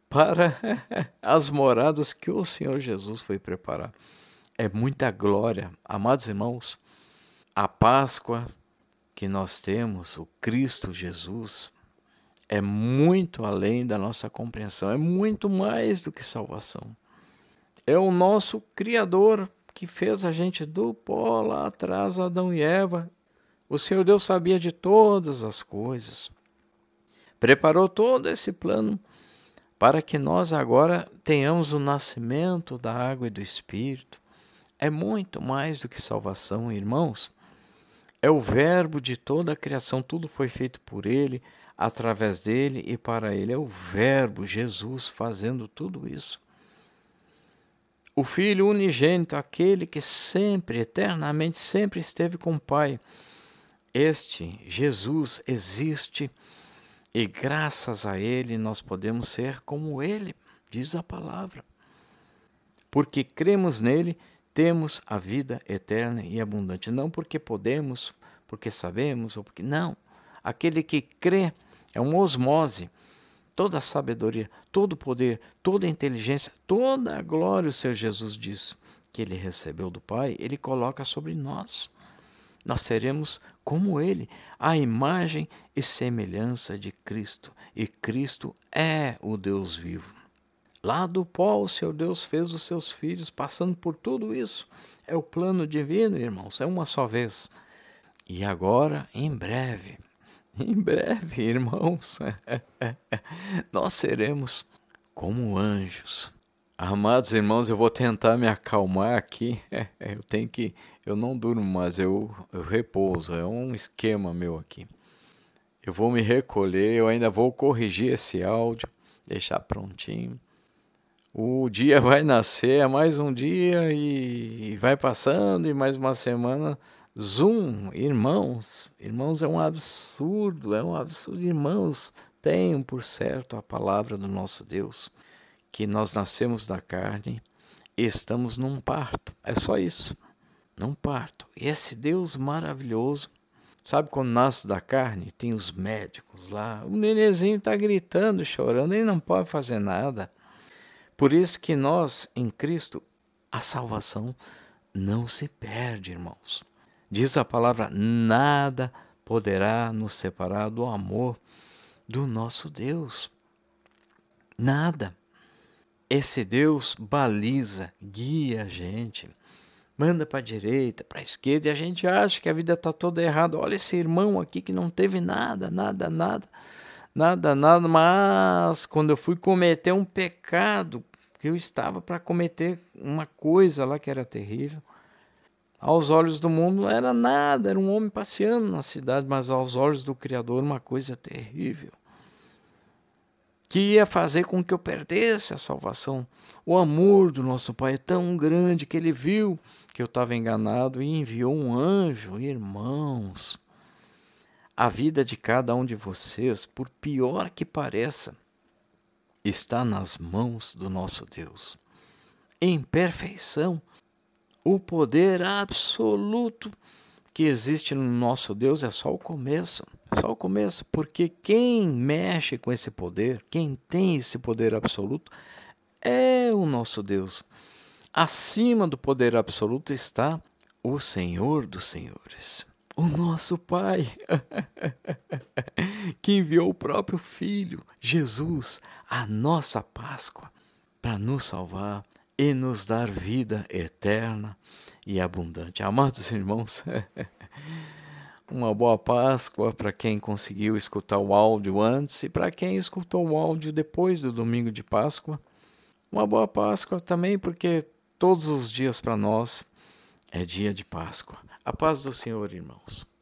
Speaker 1: para as moradas que o Senhor Jesus foi preparar. É muita glória. Amados irmãos, a Páscoa que nós temos, o Cristo Jesus, é muito além da nossa compreensão, é muito mais do que salvação. É o nosso Criador que fez a gente do pó lá atrás, Adão e Eva. O Senhor Deus sabia de todas as coisas. Preparou todo esse plano para que nós agora tenhamos o nascimento da água e do Espírito. É muito mais do que salvação, irmãos. É o verbo de toda a criação, tudo foi feito por Ele, através dele e para Ele. É o verbo, Jesus, fazendo tudo isso. O Filho unigênito, aquele que sempre, eternamente, sempre esteve com o Pai. Este, Jesus, existe e graças a Ele nós podemos ser como Ele, diz a palavra. Porque cremos nele, temos a vida eterna e abundante. Não porque podemos, porque sabemos, ou porque... Não. Aquele que crê é uma osmose. Toda a sabedoria, todo o poder, toda a inteligência, toda a glória, o Senhor Jesus diz que Ele recebeu do Pai, Ele coloca sobre nós. Nós seremos como Ele, a imagem e semelhança de Cristo. E Cristo é o Deus vivo. Lá do pó o Senhor Deus fez os seus filhos, passando por tudo isso. É o plano divino, irmãos, é uma só vez. E agora, em breve, irmãos, nós seremos como anjos. Amados irmãos, eu vou tentar me acalmar aqui. Eu não durmo, mas eu repouso. É um esquema meu aqui. Eu vou me recolher, eu ainda vou corrigir esse áudio, deixar prontinho. O dia vai nascer, é mais um dia e vai passando, e mais uma semana. Zoom, irmãos, é um absurdo, irmãos, tenham por certo a palavra do nosso Deus, que nós nascemos da carne e estamos num parto, é só isso, num parto. E esse Deus maravilhoso, sabe quando nasce da carne, tem os médicos lá, o nenenzinho está gritando, chorando, ele não pode fazer nada. Por isso que nós, em Cristo, a salvação não se perde, irmãos. Diz a palavra, nada poderá nos separar do amor do nosso Deus. Nada. Esse Deus baliza, guia a gente, manda para a direita, para a esquerda, e a gente acha que a vida está toda errada. Olha esse irmão aqui que não teve nada, mas quando eu fui cometer um pecado, que eu estava para cometer uma coisa lá que era terrível, aos olhos do mundo não era nada, era um homem passeando na cidade, mas aos olhos do Criador uma coisa terrível, que ia fazer com que eu perdesse a salvação. O amor do nosso Pai é tão grande que Ele viu que eu estava enganado e enviou um anjo. Irmãos, a vida de cada um de vocês, por pior que pareça, está nas mãos do nosso Deus. Em perfeição, o poder absoluto que existe no nosso Deus é só o começo, porque quem mexe com esse poder, quem tem esse poder absoluto, é o nosso Deus. Acima do poder absoluto está o Senhor dos Senhores, o nosso Pai, que enviou o próprio Filho, Jesus, a nossa Páscoa, para nos salvar e nos dar vida eterna e abundante. Amados irmãos, uma boa Páscoa para quem conseguiu escutar o áudio antes e para quem escutou o áudio depois do domingo de Páscoa. Uma boa Páscoa também, porque todos os dias para nós é dia de Páscoa. A paz do Senhor, irmãos.